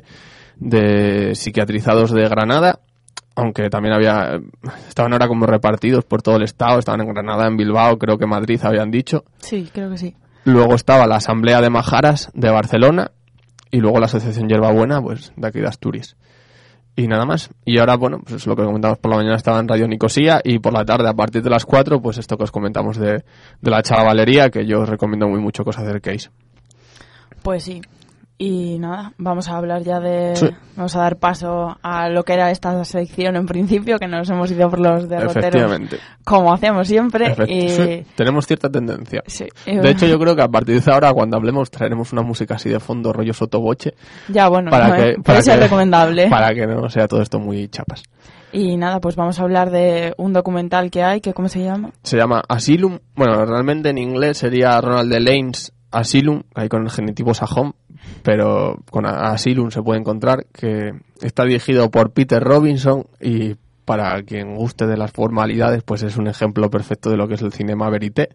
de psiquiatrizados de Granada, aunque también había, estaban ahora como repartidos por todo el estado, estaban en Granada, en Bilbao, creo que Madrid habían dicho. Sí, creo que sí. Luego estaba la Asamblea de Majaras de Barcelona. Y luego la Asociación Hierbabuena, pues de aquí de Asturias. Y nada más. Y ahora, bueno, pues es lo que comentamos por la mañana, estaba en Radio Nicosía, y por la tarde, a partir de las cuatro, pues esto que os comentamos de, de la chavalería, que yo os recomiendo muy mucho que os acerquéis. Pues sí. Y nada, vamos a hablar ya de... Sí. Vamos a dar paso a lo que era esta sección en principio, que nos hemos ido por los derroteros. Efectivamente. Como hacemos siempre. Efect- y... sí, tenemos cierta tendencia. Sí. De hecho, yo creo que a partir de ahora, cuando hablemos, traeremos una música así de fondo, rollo sotoboche. Ya, bueno, para no, que, eh, para puede ser que, recomendable. Para que no sea todo esto muy chapas. Y nada, pues vamos a hablar de un documental que hay, que ¿cómo se llama? Se llama Asylum. Bueno, realmente en inglés sería Ronald Delane's Asylum, ahí con el genitivo sajón, pero con Asylum se puede encontrar, que está dirigido por Peter Robinson, y para quien guste de las formalidades, pues es un ejemplo perfecto de lo que es el cinema verité.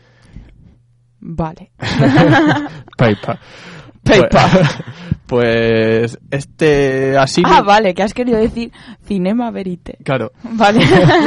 Vale. Paper. Paper. Pues, pues este Asylum... Ah, vale, que has querido decir cinema verité. Claro. Vale.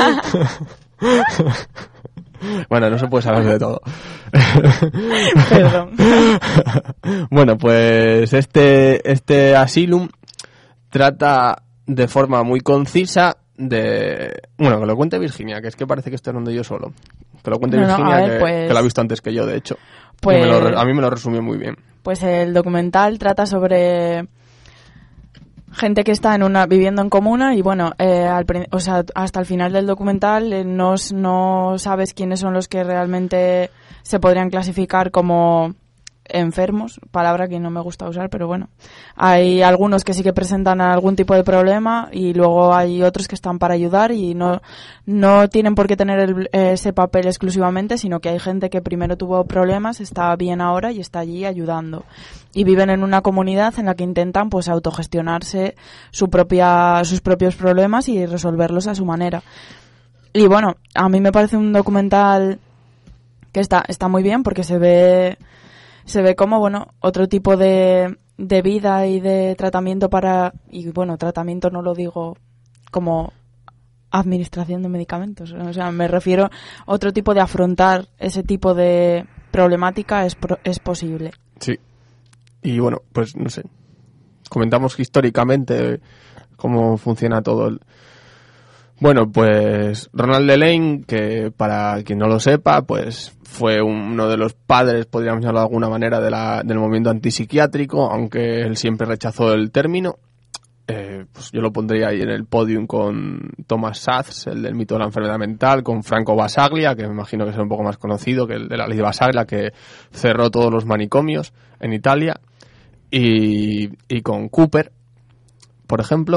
Bueno, no se puede saber de todo. Perdón. Bueno, pues este, este Asylum trata de forma muy concisa de... Bueno, que lo cuente Virginia, que es que parece que estoy hablando yo solo. Que lo cuente No, no, Virginia, a ver, que, pues- que lo ha visto antes que yo, de hecho. Pues- Y me lo- a mí me lo resumió muy bien. Pues el documental trata sobre gente que está en una viviendo en comuna y bueno, eh, al, pri- o sea, hasta el final del documental eh, no, s- no sabes quiénes son los que realmente se podrían clasificar como enfermos, palabra que no me gusta usar, pero bueno, hay algunos que sí que presentan algún tipo de problema y luego hay otros que están para ayudar y no, no tienen por qué tener el- ese papel exclusivamente, sino que hay gente que primero tuvo problemas, está bien ahora y está allí ayudando. Y viven en una comunidad en la que intentan pues autogestionarse su propia, sus propios problemas y resolverlos a su manera. Y bueno, a mí me parece un documental que está, está muy bien porque se ve, se ve como, bueno, otro tipo de, de vida y de tratamiento para, y bueno, tratamiento no lo digo como administración de medicamentos, o sea, me refiero a otro tipo de afrontar ese tipo de problemática es, pro- es posible. Sí. Y bueno, pues no sé. Comentamos históricamente cómo funciona todo el... Bueno, pues Ronald Delane, que para quien no lo sepa, pues fue uno de los padres, podríamos llamarlo de alguna manera, de la, del movimiento antipsiquiátrico, aunque él siempre rechazó el término. Eh, pues yo lo pondría ahí en el podium con Thomas Szasz, el del mito de la enfermedad mental, con Franco Basaglia, que me imagino que es un poco más conocido que el de la ley de Basaglia, que cerró todos los manicomios en Italia, y, y con Cooper, por ejemplo.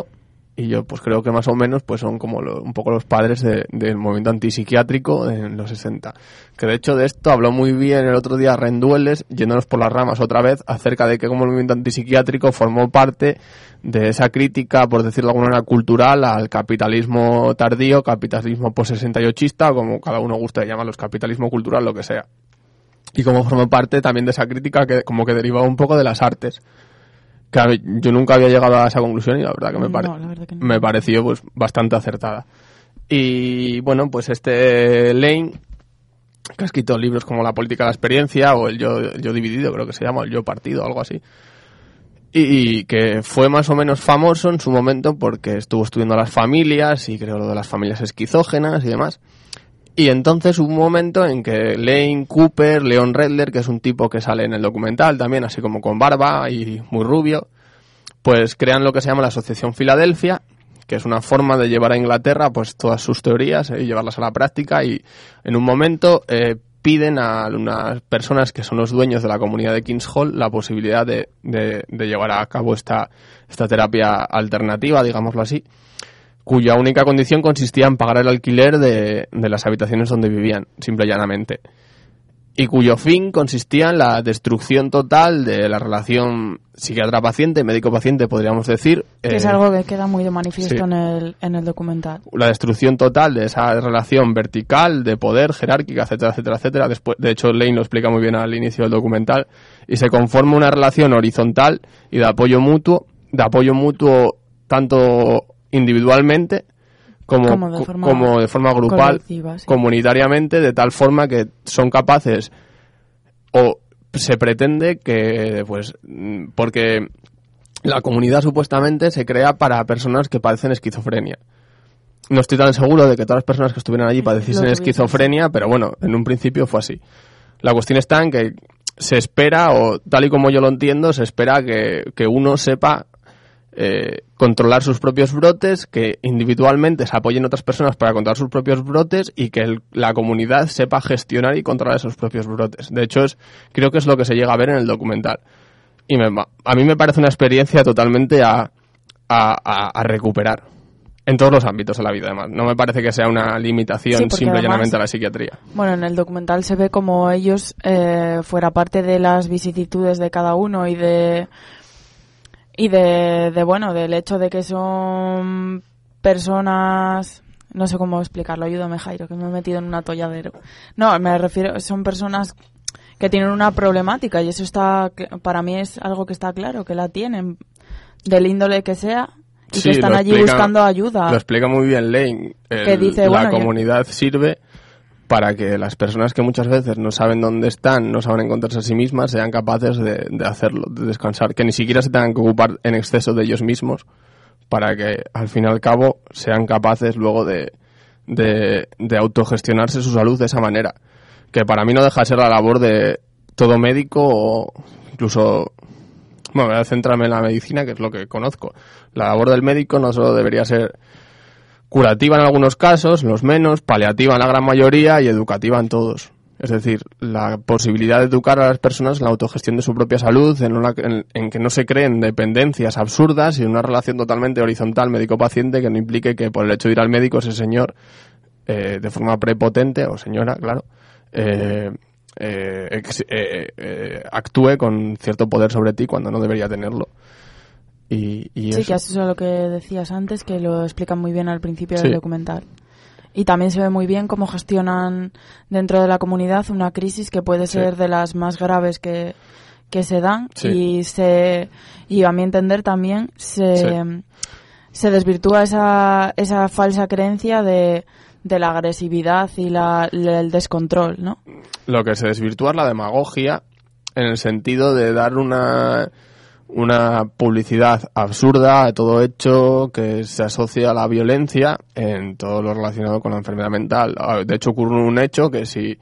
y yo pues creo que más o menos pues son como lo, un poco los padres de, del movimiento antipsiquiátrico en los sesenta. Que de hecho de esto habló muy bien el otro día Rendueles, yéndonos por las ramas otra vez, acerca de que como el movimiento antipsiquiátrico formó parte de esa crítica, por decirlo de alguna manera, cultural al capitalismo tardío, capitalismo post-sesenta y ochista, o como cada uno gusta de llamarlo, capitalismo cultural, lo que sea. Y como formó parte también de esa crítica que como que derivaba un poco de las artes. Que yo nunca había llegado a esa conclusión y la verdad que me, pare- no, que no. me pareció pues bastante acertada. Y bueno, pues este Lane, que ha escrito libros como La política de la experiencia o El yo, el yo dividido, creo que se llama, El yo partido, algo así. Y, y que fue más o menos famoso en su momento porque estuvo estudiando las familias y creo lo de las familias esquizógenas y demás. Y entonces hubo un momento en que Lane Cooper, Leon Redler, que es un tipo que sale en el documental también, así como con barba y muy rubio, pues crean lo que se llama la Asociación Filadelfia, que es una forma de llevar a Inglaterra pues todas sus teorías y llevarlas a la práctica, y en un momento eh, piden a unas personas que son los dueños de la comunidad de Kings Hall la posibilidad de, de, de llevar a cabo esta, esta terapia alternativa, digámoslo así, cuya única condición consistía en pagar el alquiler de, de las habitaciones donde vivían, simple y llanamente. Y cuyo fin consistía en la destrucción total de la relación psiquiatra-paciente, médico-paciente, podríamos decir. Que eh, es algo que queda muy de manifiesto sí. en, el, en el documental. La destrucción total de esa relación vertical, de poder, jerárquica, etcétera, etcétera, etcétera. Después, de hecho, Lane lo explica muy bien al inicio del documental. Y se conforma una relación horizontal y de apoyo mutuo, de apoyo mutuo tanto individualmente como, como, de, forma como de forma grupal, sí. comunitariamente, de tal forma que son capaces, o se pretende que, pues, porque la comunidad supuestamente se crea para personas que padecen esquizofrenia. No estoy tan seguro de que todas las personas que estuvieran allí padeciesen esquizofrenia, pero bueno, en un principio fue así. La cuestión está en que se espera, o tal y como yo lo entiendo, se espera que, que uno sepa Eh, controlar sus propios brotes, que individualmente se apoyen otras personas para controlar sus propios brotes y que el, la comunidad sepa gestionar y controlar esos propios brotes. De hecho, es, creo que es lo que se llega a ver en el documental. Y me, a mí me parece una experiencia totalmente a, a, a, a recuperar en todos los ámbitos de la vida, además. No me parece que sea una limitación sí, simple y llanamente a la psiquiatría. Bueno, en el documental se ve como ellos, eh, fuera parte de las vicisitudes de cada uno y de... Y de, de, bueno, del hecho de que son personas... No sé cómo explicarlo, ayúdame, Jairo, que me he metido en un atolladero. No, me refiero, son personas que tienen una problemática y eso está, para mí es algo que está claro, que la tienen, del índole que sea, y sí, que están allí explica, buscando ayuda. Lo explica muy bien Lane. El, que dice, la bueno, comunidad yo... sirve para que las personas que muchas veces no saben dónde están, no saben encontrarse a sí mismas, sean capaces de, de hacerlo, de descansar, que ni siquiera se tengan que ocupar en exceso de ellos mismos, para que al fin y al cabo sean capaces luego de, de, de autogestionarse su salud de esa manera, que para mí no deja de ser la labor de todo médico, o incluso, bueno, voy a centrarme en la medicina, que es lo que conozco. La labor del médico no solo debería ser curativa en algunos casos, los menos, paliativa en la gran mayoría y educativa en todos. Es decir, la posibilidad de educar a las personas en la autogestión de su propia salud, en, una, en, en que no se creen dependencias absurdas y en una relación totalmente horizontal médico-paciente que no implique que por el hecho de ir al médico ese señor, eh, de forma prepotente, o señora, claro, eh, eh, ex, eh, eh, actúe con cierto poder sobre ti cuando no debería tenerlo. Y, y sí, eso. que eso es lo que decías antes, que lo explican muy bien al principio sí. del documental. Y también se ve muy bien cómo gestionan dentro de la comunidad una crisis que puede ser sí. de las más graves que, que se dan. Sí. Y se y a mi entender también se, sí. se desvirtúa esa, esa falsa creencia de, de la agresividad y la, el descontrol, ¿no? Lo que se desvirtúa es la demagogia, en el sentido de dar una... una publicidad absurda a todo hecho que se asocia a la violencia en todo lo relacionado con la enfermedad mental. De hecho, ocurre un hecho que si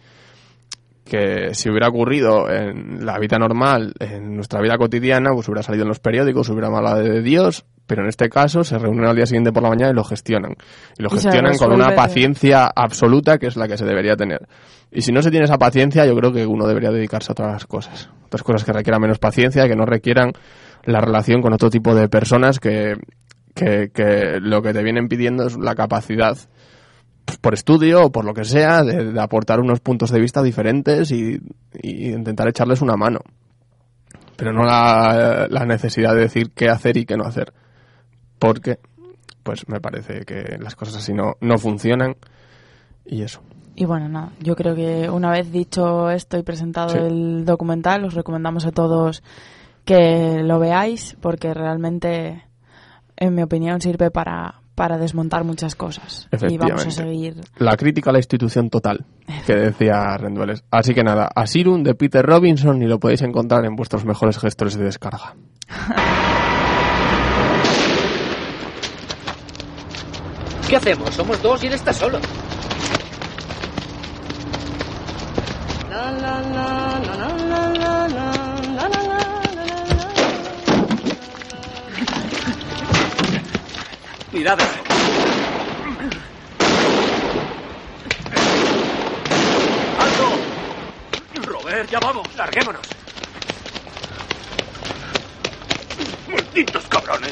que si hubiera ocurrido en la vida normal, en nuestra vida cotidiana, pues hubiera salido en los periódicos, hubiera hablado de Dios, pero en este caso se reúnen al día siguiente por la mañana y lo gestionan. Y lo y gestionan con una paciencia absoluta que es la que se debería tener. Y si no se tiene esa paciencia, yo creo que uno debería dedicarse a otras cosas. Otras cosas que requieran menos paciencia, que no requieran la relación con otro tipo de personas que, que, que lo que te vienen pidiendo es la capacidad, pues, por estudio o por lo que sea, de, de aportar unos puntos de vista diferentes y, y intentar echarles una mano. Pero no la, la necesidad de decir qué hacer y qué no hacer. Porque, pues me parece que las cosas así no, no funcionan y eso. Y bueno, nada, yo creo que una vez dicho esto y presentado sí. el documental, os recomendamos a todos que lo veáis porque realmente, en mi opinión, sirve para, para desmontar muchas cosas. Y vamos a seguir... La crítica a la institución total, que decía Rendueles. Así que nada, Asylum de Peter Robinson y lo podéis encontrar en vuestros mejores gestores de descarga. ¿Qué hacemos? Somos dos y él está solo. La, la, la, la, la, la, la, la, la, la. Mirad eso. ¡Alto! Robert, ya vamos, larguémonos. ¡Malditos cabrones!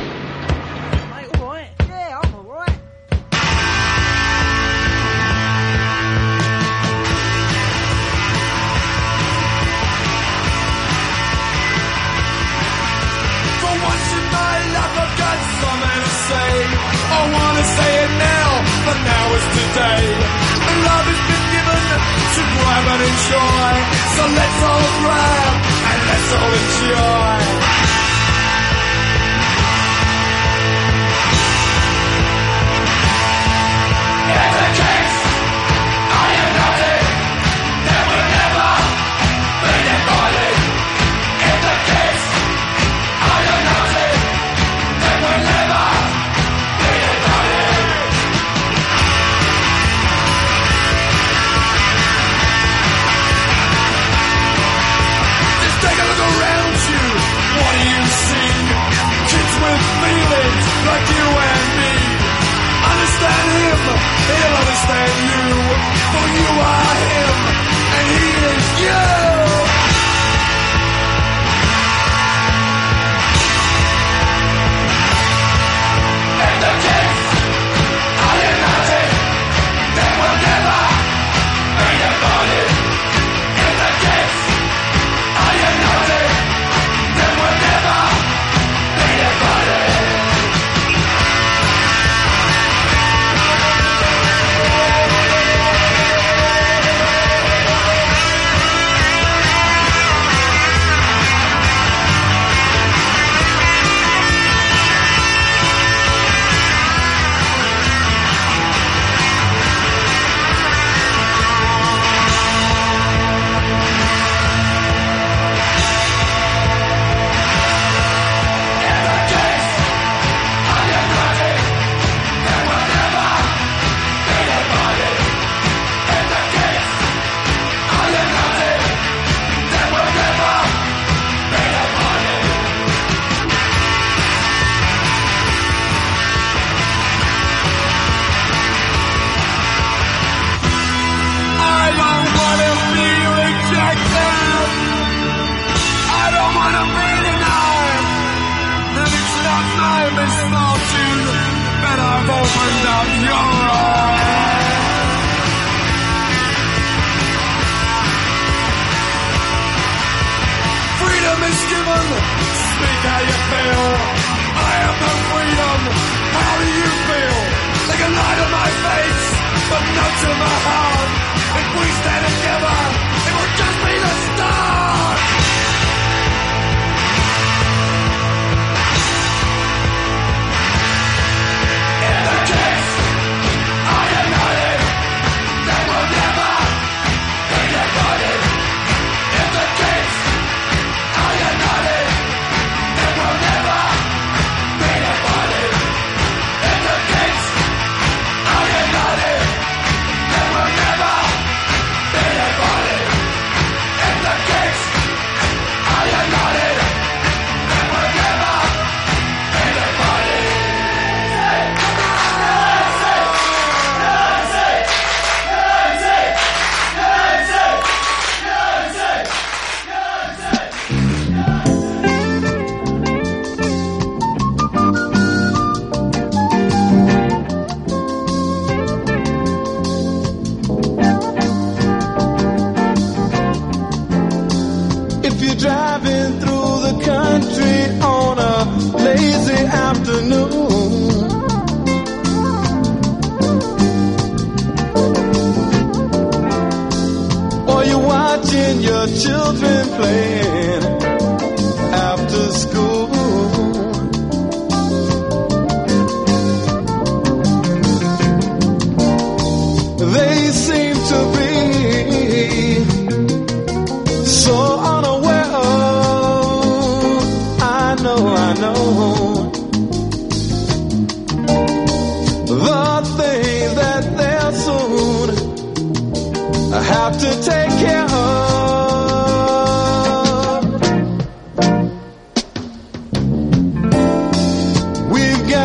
I wanna say it now, but now is today. Love has been given to grab and enjoy. So let's all grab and let's all enjoy. In the case I am nothing, there will never be divided. In the case I am nothing, there will never. With feelings like you and me. Understand him, he'll understand you. For you are him, and he is you. In the case I am nothing, there will never be divided. In the case I am nothing, there will never be divided. There will never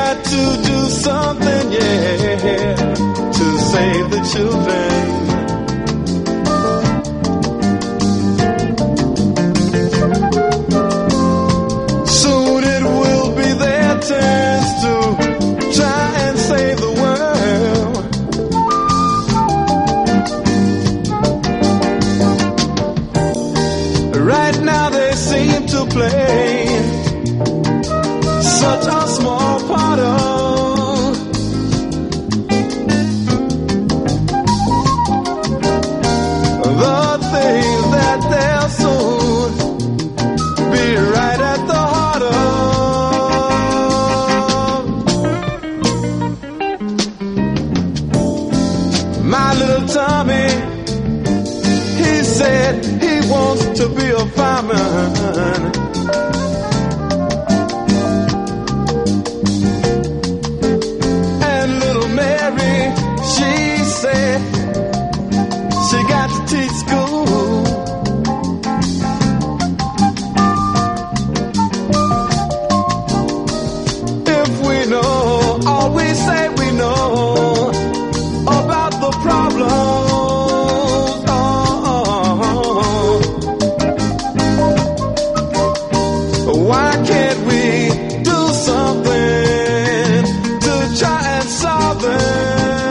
got to do something, yeah, to save the children. Soon it will be their turns to try and save the world. Right now they seem to play such a small part of the things that they'll soon be right at the heart of. My little Tommy, he said he wants to be a fireman. She said she got to teach school. If we know all we say we know about the problems, oh, why can't we do something to try and solve them?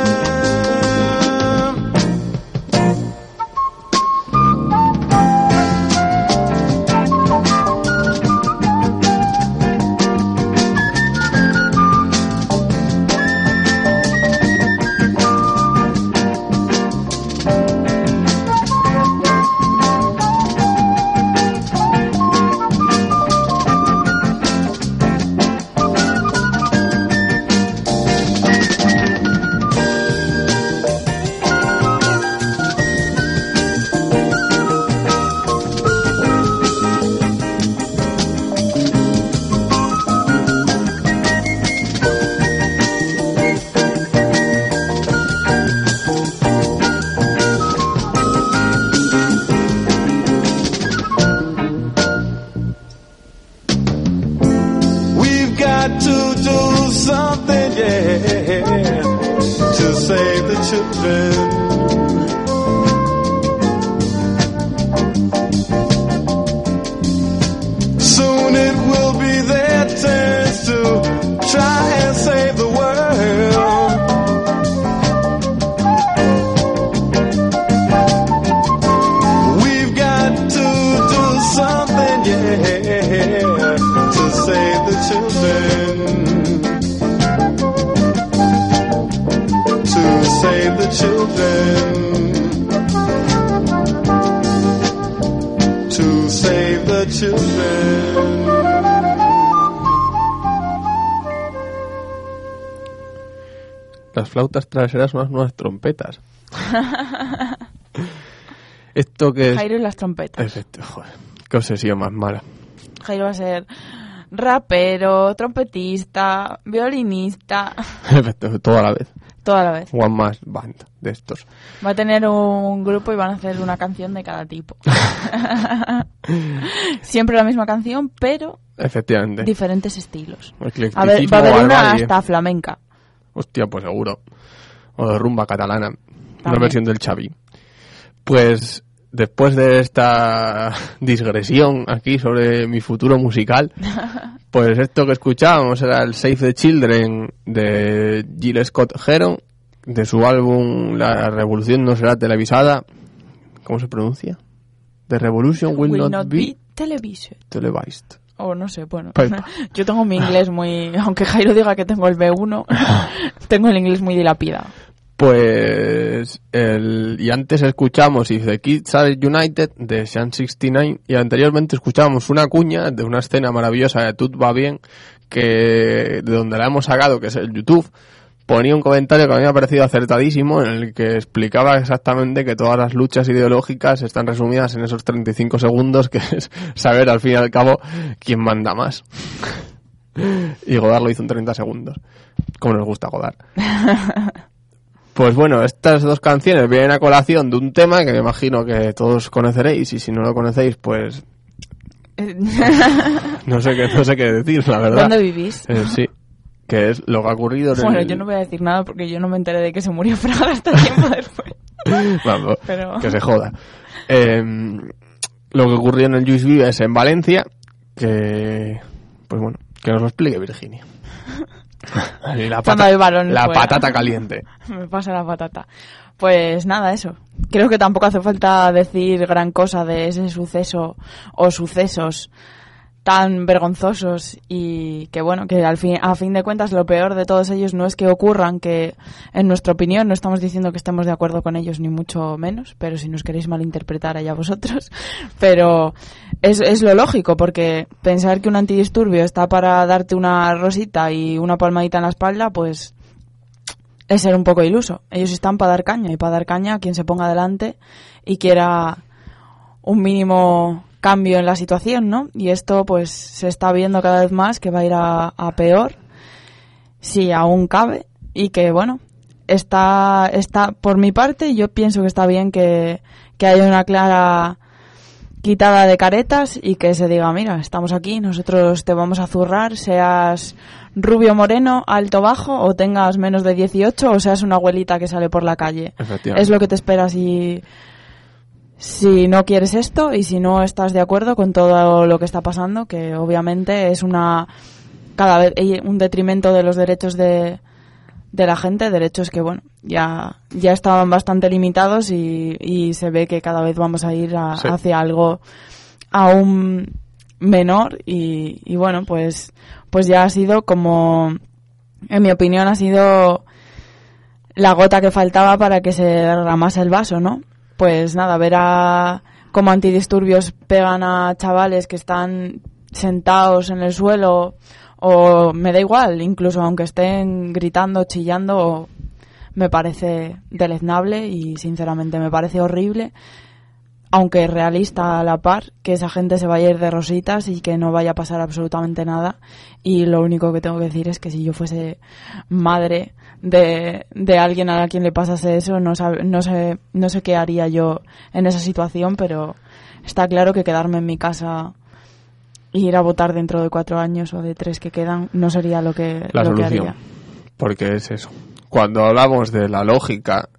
Las flautas traseras son las nuevas trompetas. Esto que es... Jairo y las trompetas. Es esto, joder, qué obsesión más mala. Jairo va a ser rapero, trompetista, violinista. Todo a la vez. Todo a la vez. One Mass Band de estos. Va a tener un grupo y van a hacer una canción de cada tipo. Siempre la misma canción, pero... Efectivamente. Diferentes estilos. A ver, va a haber una hasta flamenca. Hostia, pues seguro. O de rumba catalana. También. Una versión del Xavi. Pues después de esta digresión aquí sobre mi futuro musical, pues esto que escuchábamos era el Save the Children de Jill Scott Heron, de su álbum La Revolución no será televisada. ¿Cómo se pronuncia? The Revolution will, will not, not be, be televised. televised. O oh, no sé, bueno. Pues, yo tengo mi inglés muy... Aunque Jairo diga que tengo el B uno, tengo el inglés muy dilapidado. Pues... El, y antes escuchamos If the Kids Are United de Sean sesenta y nueve y anteriormente escuchábamos una cuña de una escena maravillosa de Tout va bien, que de donde la hemos sacado, que es el YouTube. Ponía un comentario que a mí me ha parecido acertadísimo, en el que explicaba exactamente que todas las luchas ideológicas están resumidas en esos treinta y cinco segundos, que es saber al fin y al cabo quién manda más. Y Godard lo hizo en treinta segundos, como nos gusta Godard. Pues bueno, estas dos canciones vienen a colación de un tema que me imagino que todos conoceréis, y si no lo conocéis, pues... no sé qué, no sé qué decir, la verdad. ¿Dónde vivís? Eh, sí. que es lo que ha ocurrido en Bueno, el... yo no voy a decir nada porque yo no me enteré de que se murió Fraga hasta tiempo después. Vamos, Pero... que se joda. Eh, lo que ocurrió en el Lluís Vives en Valencia, que... Pues bueno, que nos lo explique Virginia. la Cuando hay balones la fuera. patata caliente. Me pasa la patata. Pues nada, eso. Creo que tampoco hace falta decir gran cosa de ese suceso o sucesos tan vergonzosos y que bueno, que al fin, a fin de cuentas lo peor de todos ellos no es que ocurran, que en nuestra opinión no estamos diciendo que estemos de acuerdo con ellos ni mucho menos, pero si nos queréis malinterpretar allá vosotros, pero es, es lo lógico, porque pensar que un antidisturbio está para darte una rosita y una palmadita en la espalda, pues es ser un poco iluso. Ellos están para dar caña y para dar caña a quien se ponga delante y quiera un mínimo cambio en la situación, ¿no? Y esto pues se está viendo cada vez más que va a ir a, a peor, si aún cabe, y que bueno, está, está por mi parte, yo pienso que está bien que, que haya una clara quitada de caretas y que se diga, mira, estamos aquí, nosotros te vamos a zurrar, seas rubio, moreno, alto, bajo, o tengas menos de dieciocho, o seas una abuelita que sale por la calle. Es lo que te esperas y... Si no quieres esto y si no estás de acuerdo con todo lo que está pasando, que obviamente es una cada vez un detrimento de los derechos de, de la gente, derechos que bueno ya ya estaban bastante limitados y, y se ve que cada vez vamos a ir a, sí. hacia algo aún menor y, y bueno pues pues ya ha sido como, en mi opinión, ha sido la gota que faltaba para que se derramase el vaso, ¿no? Pues nada, ver a cómo antidisturbios pegan a chavales que están sentados en el suelo, o me da igual, incluso aunque estén gritando, chillando, me parece deleznable y sinceramente me parece horrible, aunque realista a la par, que esa gente se vaya a ir de rositas y que no vaya a pasar absolutamente nada. Y lo único que tengo que decir es que si yo fuese madre de, de alguien a quien le pasase eso, no, sab, no sé no sé qué haría yo en esa situación, pero está claro que quedarme en mi casa e ir a votar dentro de cuatro años o de tres que quedan no sería lo que, la lo solución, que haría. Porque es eso. Cuando hablamos de la lógica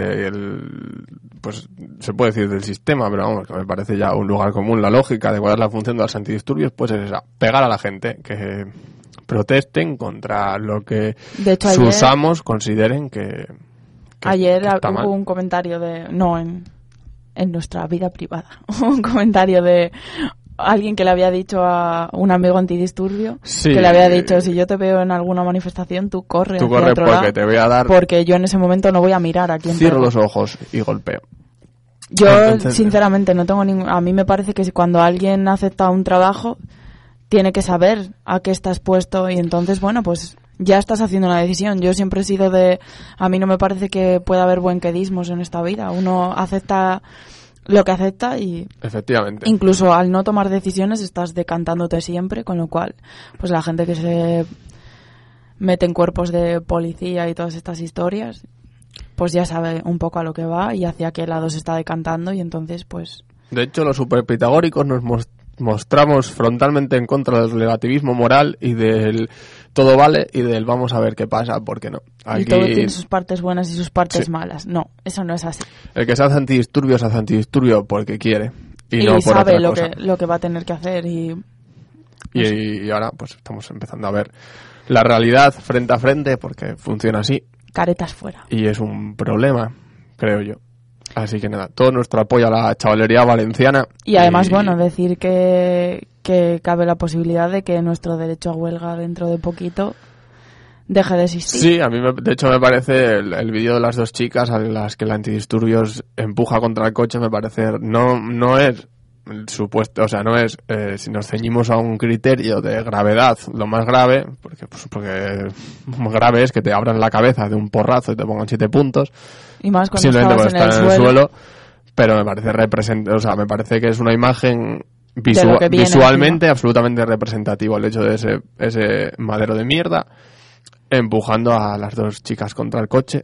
del, pues se puede decir del sistema, pero vamos, que me parece ya un lugar común, la lógica de cuál es la función de los antidisturbios, pues es esa, pegar a la gente, que protesten contra lo que de hecho, sus ayer, amos consideren que, que ayer que está hubo mal. Un comentario de, no en, en nuestra vida privada, un comentario de alguien que le había dicho a un amigo antidisturbio, sí, que le había dicho, si yo te veo en alguna manifestación, tú corre tú hacia corre otro porque lado, te voy a dar, porque yo en ese momento no voy a mirar a quién cierro pego. los ojos y golpeo. Yo Entonces, sinceramente no tengo ningún, a mí me parece que cuando alguien acepta un trabajo tiene que saber a qué estás puesto y entonces bueno pues ya estás haciendo una decisión. Yo siempre he sido de, a mí no me parece que pueda haber buenquedismos en esta vida, uno acepta lo que acepta y efectivamente, incluso al no tomar decisiones estás decantándote siempre, con lo cual pues la gente que se mete en cuerpos de policía y todas estas historias pues ya sabe un poco a lo que va y hacia qué lado se está decantando y entonces pues... De hecho los superpitagóricos nos most- mostramos frontalmente en contra del relativismo moral y del todo vale y del vamos a ver qué pasa, porque no. Aquí... Y todo tiene sus partes buenas y sus partes sí. malas. No, eso no es así. El que se hace antidisturbio se hace antidisturbio porque quiere y, y no por sabe otra lo cosa. que lo que va a tener que hacer y... No y, sé. y ahora pues estamos empezando a ver la realidad frente a frente porque funciona así. Caretas fuera. Y es un problema, creo yo. Así que nada, todo nuestro apoyo a la chavalería valenciana. Y además, y... bueno, decir que, que cabe la posibilidad de que nuestro derecho a huelga dentro de poquito deje de existir. Sí, a mí me, de hecho me parece el, el vídeo de las dos chicas a las que el antidisturbios empuja contra el coche, me parece, no, no es el supuesto, o sea, no es, eh, si nos ceñimos a un criterio de gravedad, lo más grave, porque, pues, porque más grave es que te abran la cabeza de un porrazo y te pongan siete puntos. Y más cuando simplemente por estabas estar en el, en el suelo. suelo, pero me parece represent, o sea, me parece que es una imagen visu- que viene, visualmente encima. Absolutamente representativo el hecho de ese, ese madero de mierda empujando a las dos chicas contra el coche,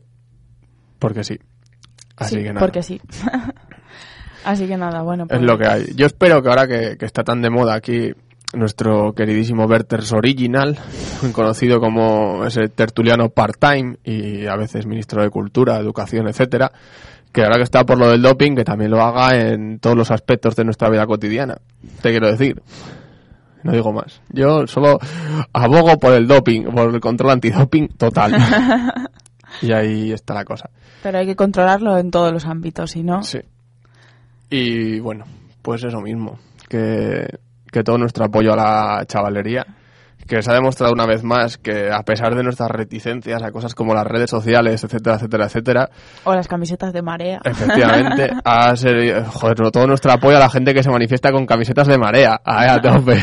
porque sí. Así sí, que nada. porque sí. Así que nada, bueno. Pues... Es lo que hay. Yo espero que ahora que, que está tan de moda aquí nuestro queridísimo Werther's Original, conocido como ese tertuliano part-time y a veces ministro de Cultura, Educación, etcétera, que ahora que está por lo del doping, que también lo haga en todos los aspectos de nuestra vida cotidiana. Te quiero decir, no digo más. Yo solo abogo por el doping, por el control antidoping total. Y ahí está la cosa. Pero hay que controlarlo en todos los ámbitos, ¿sí no? Sí. Y bueno, pues eso mismo, que, que todo nuestro apoyo a la chavalería, que se ha demostrado una vez más que a pesar de nuestras reticencias a cosas como las redes sociales, etcétera, etcétera, etcétera... O las camisetas de marea. Efectivamente, a ser, joder, todo nuestro apoyo a la gente que se manifiesta con camisetas de marea, a, a tope.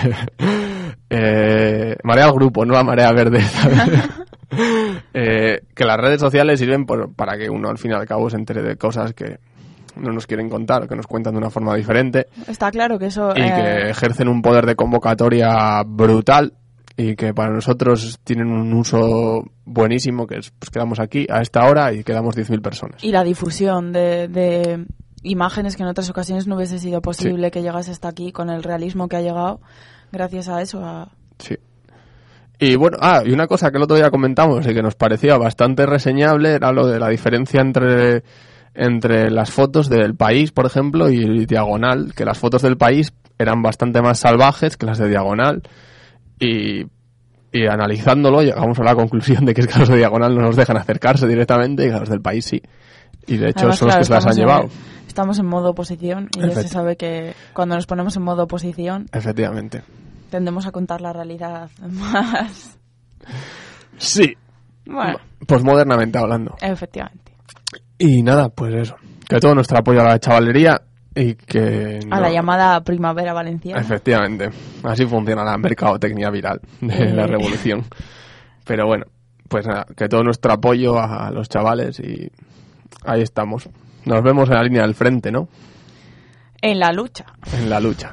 eh, marea al grupo, no a marea verde, ¿sabes? eh, que las redes sociales sirven por, para que uno al fin y al cabo se entere de cosas que no nos quieren contar, que nos cuentan de una forma diferente. Está claro que eso... Y eh... que ejercen un poder de convocatoria brutal y que para nosotros tienen un uso buenísimo, que es, pues quedamos aquí a esta hora y quedamos diez mil personas. Y la difusión de, de imágenes que en otras ocasiones no hubiese sido posible sí. que llegase hasta aquí con el realismo que ha llegado gracias a eso. A... Sí. Y bueno, ah, y una cosa que el otro día comentamos y que nos parecía bastante reseñable era lo de la diferencia entre, entre las fotos del País, por ejemplo, y Diagonal, que las fotos del País eran bastante más salvajes que las de Diagonal. Y, y analizándolo llegamos a la conclusión de que es que los de Diagonal no nos dejan acercarse directamente y que los del País sí. Y de hecho además, son claro, los que se las han en, llevado. Estamos en modo oposición y ya se sabe que cuando nos ponemos en modo oposición... Efectivamente. Tendemos a contar la realidad más... Sí. Bueno. Pues modernamente hablando. Efectivamente. Y nada, pues eso. Que todo nuestro apoyo a la chavalería... Y que no. A la llamada primavera valenciana. Efectivamente. Así funciona la mercadotecnia viral de la revolución. Pero bueno, pues nada, que todo nuestro apoyo a los chavales y ahí estamos. Nos vemos en la línea del frente, ¿no? En la lucha. En la lucha.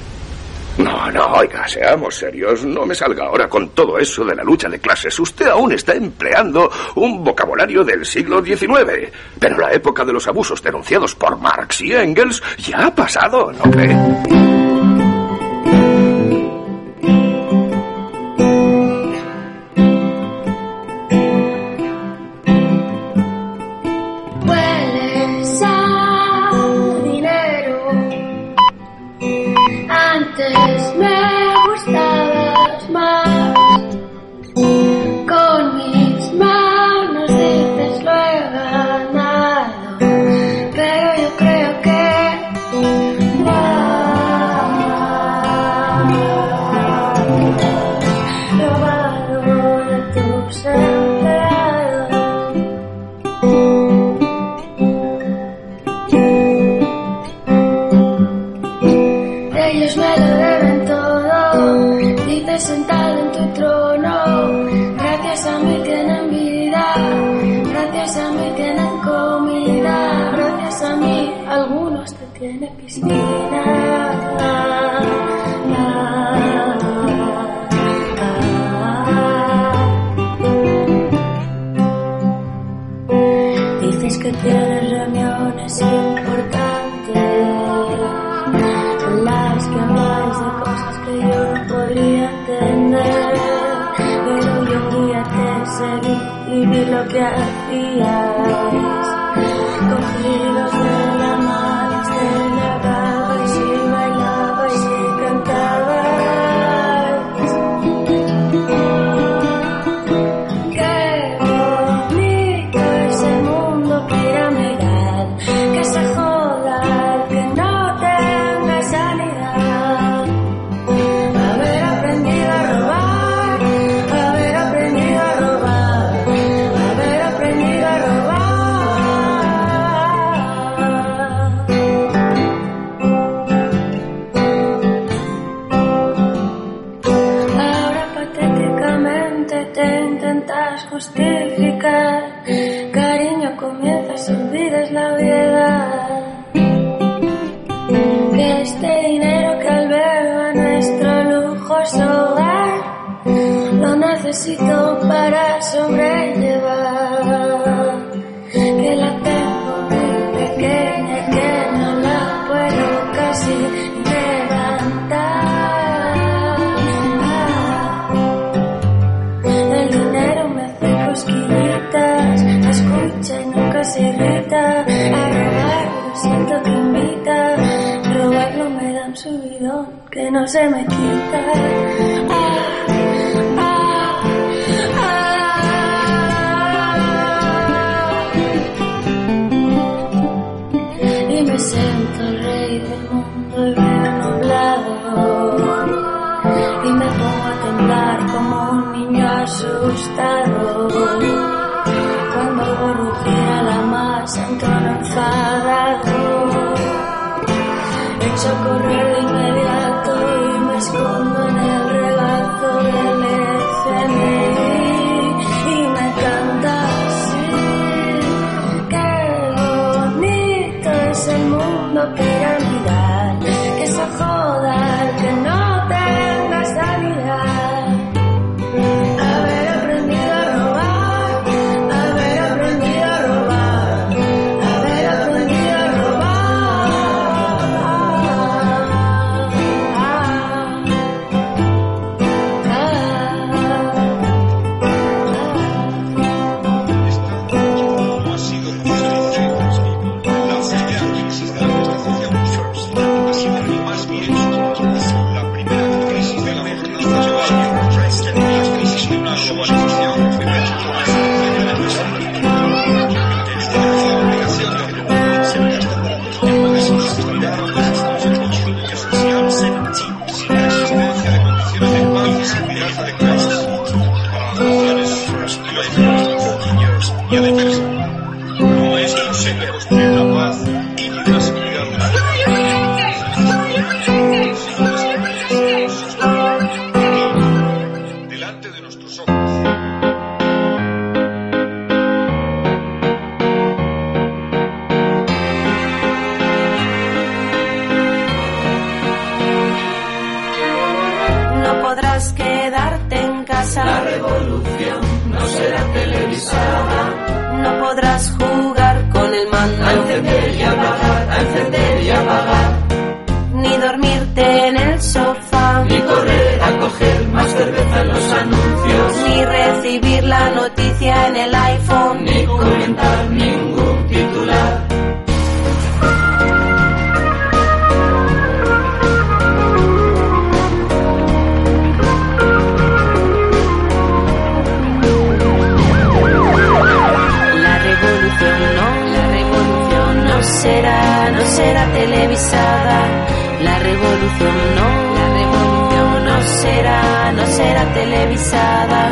No, no, oiga, seamos serios. No me salga ahora con todo eso de la lucha de clases. Usted aún está empleando un vocabulario del siglo diecinueve. Pero la época de los abusos denunciados por Marx y Engels ya ha pasado, ¿no cree? Hueles a dinero. Antes me gustabas más. Con mis manos dices lo he ganado, pero yo creo que robado de tus empleados. Ellos me lo deben todo, dices sentado en tu trono. Gracias a mí tienen vida, gracias a mí tienen comida, gracias a mí algunos te tienen piscina. Dices que tienes reuniones importantes en las que habláis de cosas que yo no podría entender, pero yo un día te seguí y vi lo que hacías, cogidos de la mano, celebrabais y bailabais y cantabais. Qué bonito ese mundo piramidal, que se joda, que no tenga sanidad. Haber aprendido a robar, haber aprendido a robar, haber aprendido a robar. Ahora patéticamente te intentas justificar. Cariño, comienzas, olvidas la obviedad. Que este dinero que alberga nuestro lujoso hogar lo necesito para sobrellevar. Que la tengo muy pequeña y que no la puedo casi levantar. no se me quita. Ah, ah, ah. Y me siento el rey del mundo y veo nublado. Y me pongo a temblar como un niño asustado. Cuando rugía la masa en tono enfadado, echo a correr de inmediato y me escondo en el regazo del F M I y me canta así. Qué bonito es el mundo piramidal, que se joda el que no tenga sanidad. Haber aprendido a robar, haber aprendido a robar, haber aprendido a No ha sido posible. La idea que existe en esta asociación First ha sido ni más bien la primera crisis de la modernización, las crisis de una globalización que permite más la obligación de y a defensa. No es posible construir la paz y ni una seguridad delante de nuestros ojos. No podrás quedarte en casa. La revolución no será televisada. No podrás jugar con el mando. A encender y apagar, a encender y apagar. Ni dormirte en el sofá. Ni correr a coger más cerveza en los anuncios. Ni recibir la noticia en el iPhone. Ni comentar ningún titular. No será, no será televisada. La revolución no, la revolución no será, no será televisada.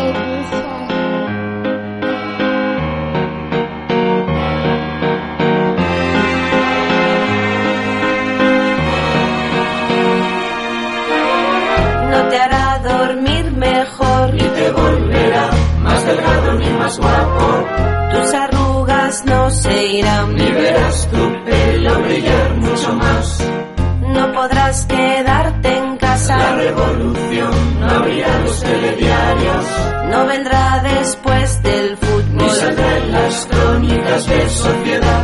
No te hará dormir mejor, ni te volverá más delgado ni más guapo. Tus arrugas no se irán, ni verás tu pelo brillar mucho más. No podrás quedarte en casa. La revolución no abrirá los telediarios. No vendrá después del fútbol. Ni saldrá en las crónicas de sociedad.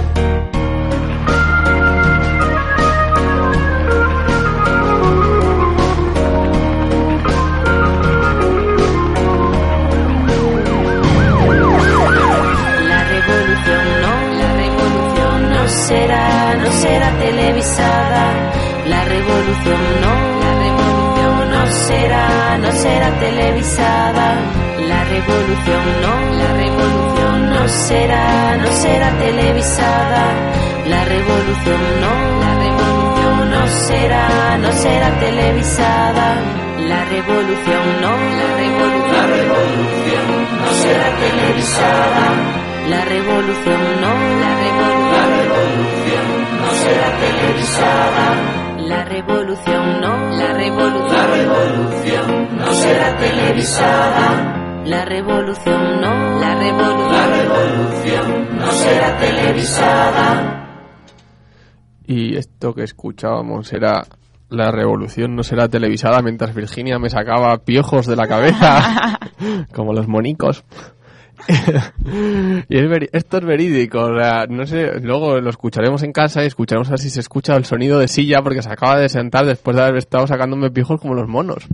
Será, no será televisada. La revolución no, la revolución no será, no será televisada. La revolución no, la revolución no será, no será televisada. La revolución no, la revolución no será, no será televisada. La revolución no, la revolución, la revolución no será televisada. La revolución no, la revolución, la revolución no será televisada. La revolución no, la revolución, la revolución no será televisada. La revolución no, la revolución, la revolución no será televisada. Y esto que escuchábamos era La revolución no será televisada, mientras Virginia me sacaba piojos de la cabeza como los monicos. Y es veri- esto es verídico, o sea, no sé, luego lo escucharemos en casa y escucharemos a ver si se escucha el sonido de silla, porque se acaba de sentar después de haber estado sacándome piojos como los monos.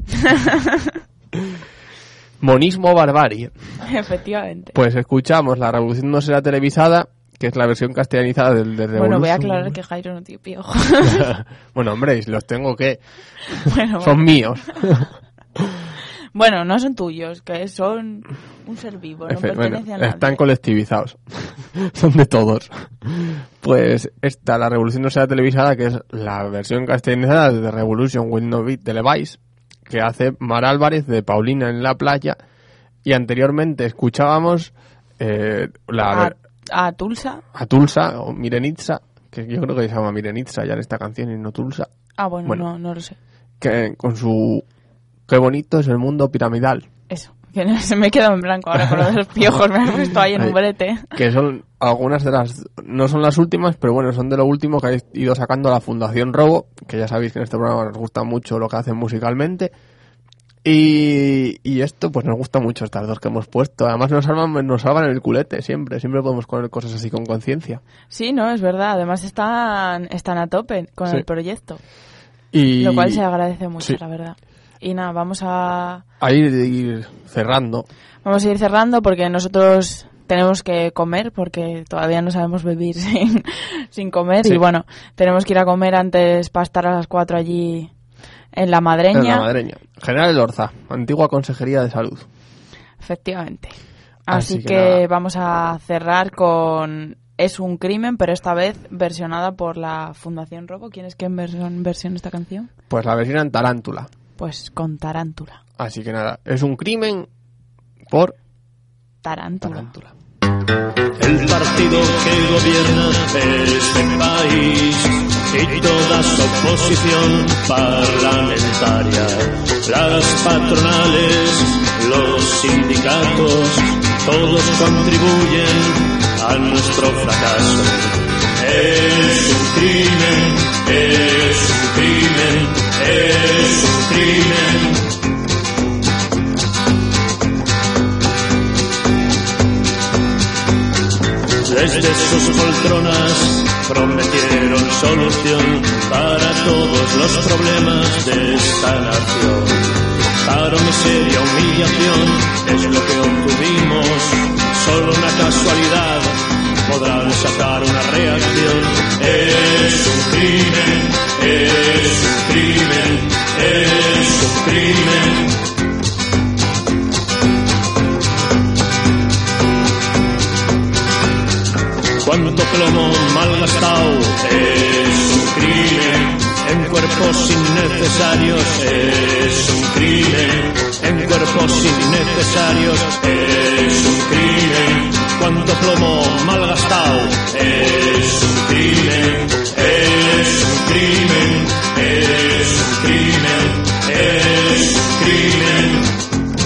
Monismo barbarie. Efectivamente. Pues escuchamos La revolución no será televisada, que es la versión castellanizada del de Revolution. Bueno, voy a aclarar que Jairo no tiene piojos. Bueno, hombre, los tengo que... Bueno, son bueno. míos. Bueno, no son tuyos, que son un ser vivo, no Efe, pertenece bueno, a nadie. están colectivizados. Son de todos. Pues esta, la Revolución no será televisada, que es la versión castellanizada de The Revolution Will Not Be Televised, que hace Mar Álvarez de Paulina en la playa. Y anteriormente escuchábamos eh, la... A, a Tulsa. A Tulsa, o Mirenitsa, que yo creo que se llama Mirenitsa ya en esta canción y no Tulsa. Ah, bueno, Bueno. no, no lo sé. Que con su... Qué bonito es el mundo piramidal. Eso, que no, se me queda en blanco ahora con lo de los piojos, me has puesto ahí en un brete. Que son algunas de las... No son las últimas, pero bueno, son de lo último que ha ido sacando la Fundación Robo, que ya sabéis que en este programa nos gusta mucho lo que hacen musicalmente. Y, y esto, pues nos gusta mucho estas dos que hemos puesto. Además nos salvan, nos salvan el culete siempre. Siempre podemos poner cosas así con conciencia. Sí, no, es verdad. Además están, están a tope con Sí. el proyecto. Y... Lo cual se agradece mucho, Sí. la verdad. Y nada, vamos a... A ir, ir cerrando. Vamos a ir cerrando porque nosotros tenemos que comer porque todavía no sabemos vivir sin, sin comer. Sí. Y bueno, tenemos que ir a comer antes para estar a las cuatro allí en La Madreña. En la Madreña. General Elorza, antigua Consejería de Salud. Efectivamente. Así, Así que que, nada. vamos a cerrar con Es un crimen, pero esta vez versionada por la Fundación Robo. ¿Quién es que en versión, versión esta canción? Pues la versión en Tarántula. Pues con Tarántula. Así que nada, es un crimen por Tarántula. Tarántula. El partido que gobierna este país y toda su oposición parlamentaria, las patronales, los sindicatos, todos contribuyen a nuestro fracaso. Es un crimen, es un crimen, es un crimen. Desde sus poltronas prometieron solución para todos los problemas de esta nación. Paro, miseria, humillación es lo que obtuvimos. Solo una casualidad podrán sacar una reacción. Es un crimen, es un crimen, es un crimen. Cuánto plomo malgastado es un crimen, en cuerpos innecesarios es un crimen, en cuerpos innecesarios es un crimen. Cuánto plomo malgastado es un crimen, es un crimen, es un crimen, es un crimen.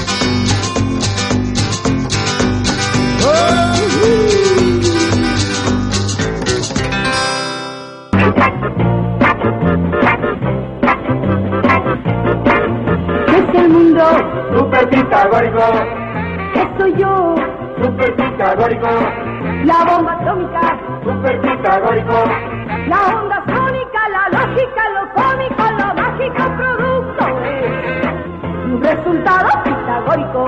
Es el mundo super pitagórico. ¿Qué soy yo? Super pitagórico. La bomba atómica. Super pitagórico. La onda sónica, la lógica, lo cómico, lo mágico, producto es un resultado pitagórico.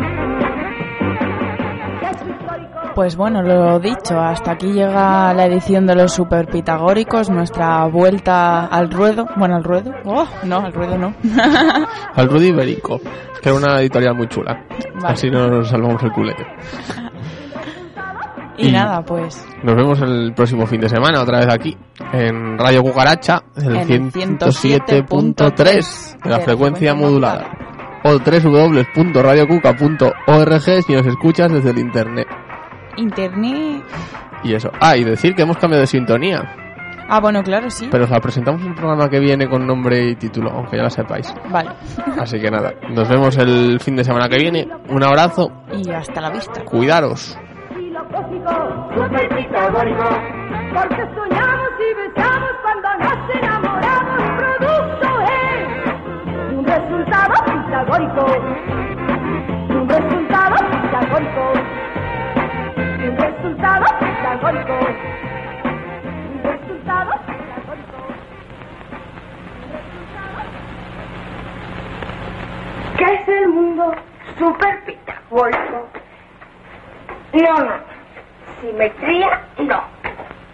Pues bueno, lo dicho, hasta aquí llega la edición de los Super Pitagóricos, nuestra vuelta al ruedo. Bueno, al ruedo. Oh, no, al ruedo no. Al Rudy Ibérico, que era una editorial muy chula. Vale. Así no nos salvamos el culete. Y, Y- nada, pues Nos vemos el próximo fin de semana, otra vez aquí, en Radio Cucaracha, en el En ciento siete punto tres de la frecuencia modulada. O doble u doble u doble u punto radio cuca punto org si nos escuchas desde el internet. internet. Y eso. Ah, y decir que hemos cambiado de sintonía. Ah, bueno, claro, sí. Pero os la presentamos en el programa que viene con nombre y título, aunque ya lo sepáis. Vale. Así que nada, nos vemos el fin de semana que viene. Un abrazo. Y hasta la vista. Cuidaros. Super pitagórico. Porque soñamos y besamos cuando nos enamoramos. Producto es un resultado pitagórico. Un resultado pitagórico. Un resultado pitagórico. Un resultado pitagórico. ¿Qué es el mundo super pitagórico? No, no. simetría, no.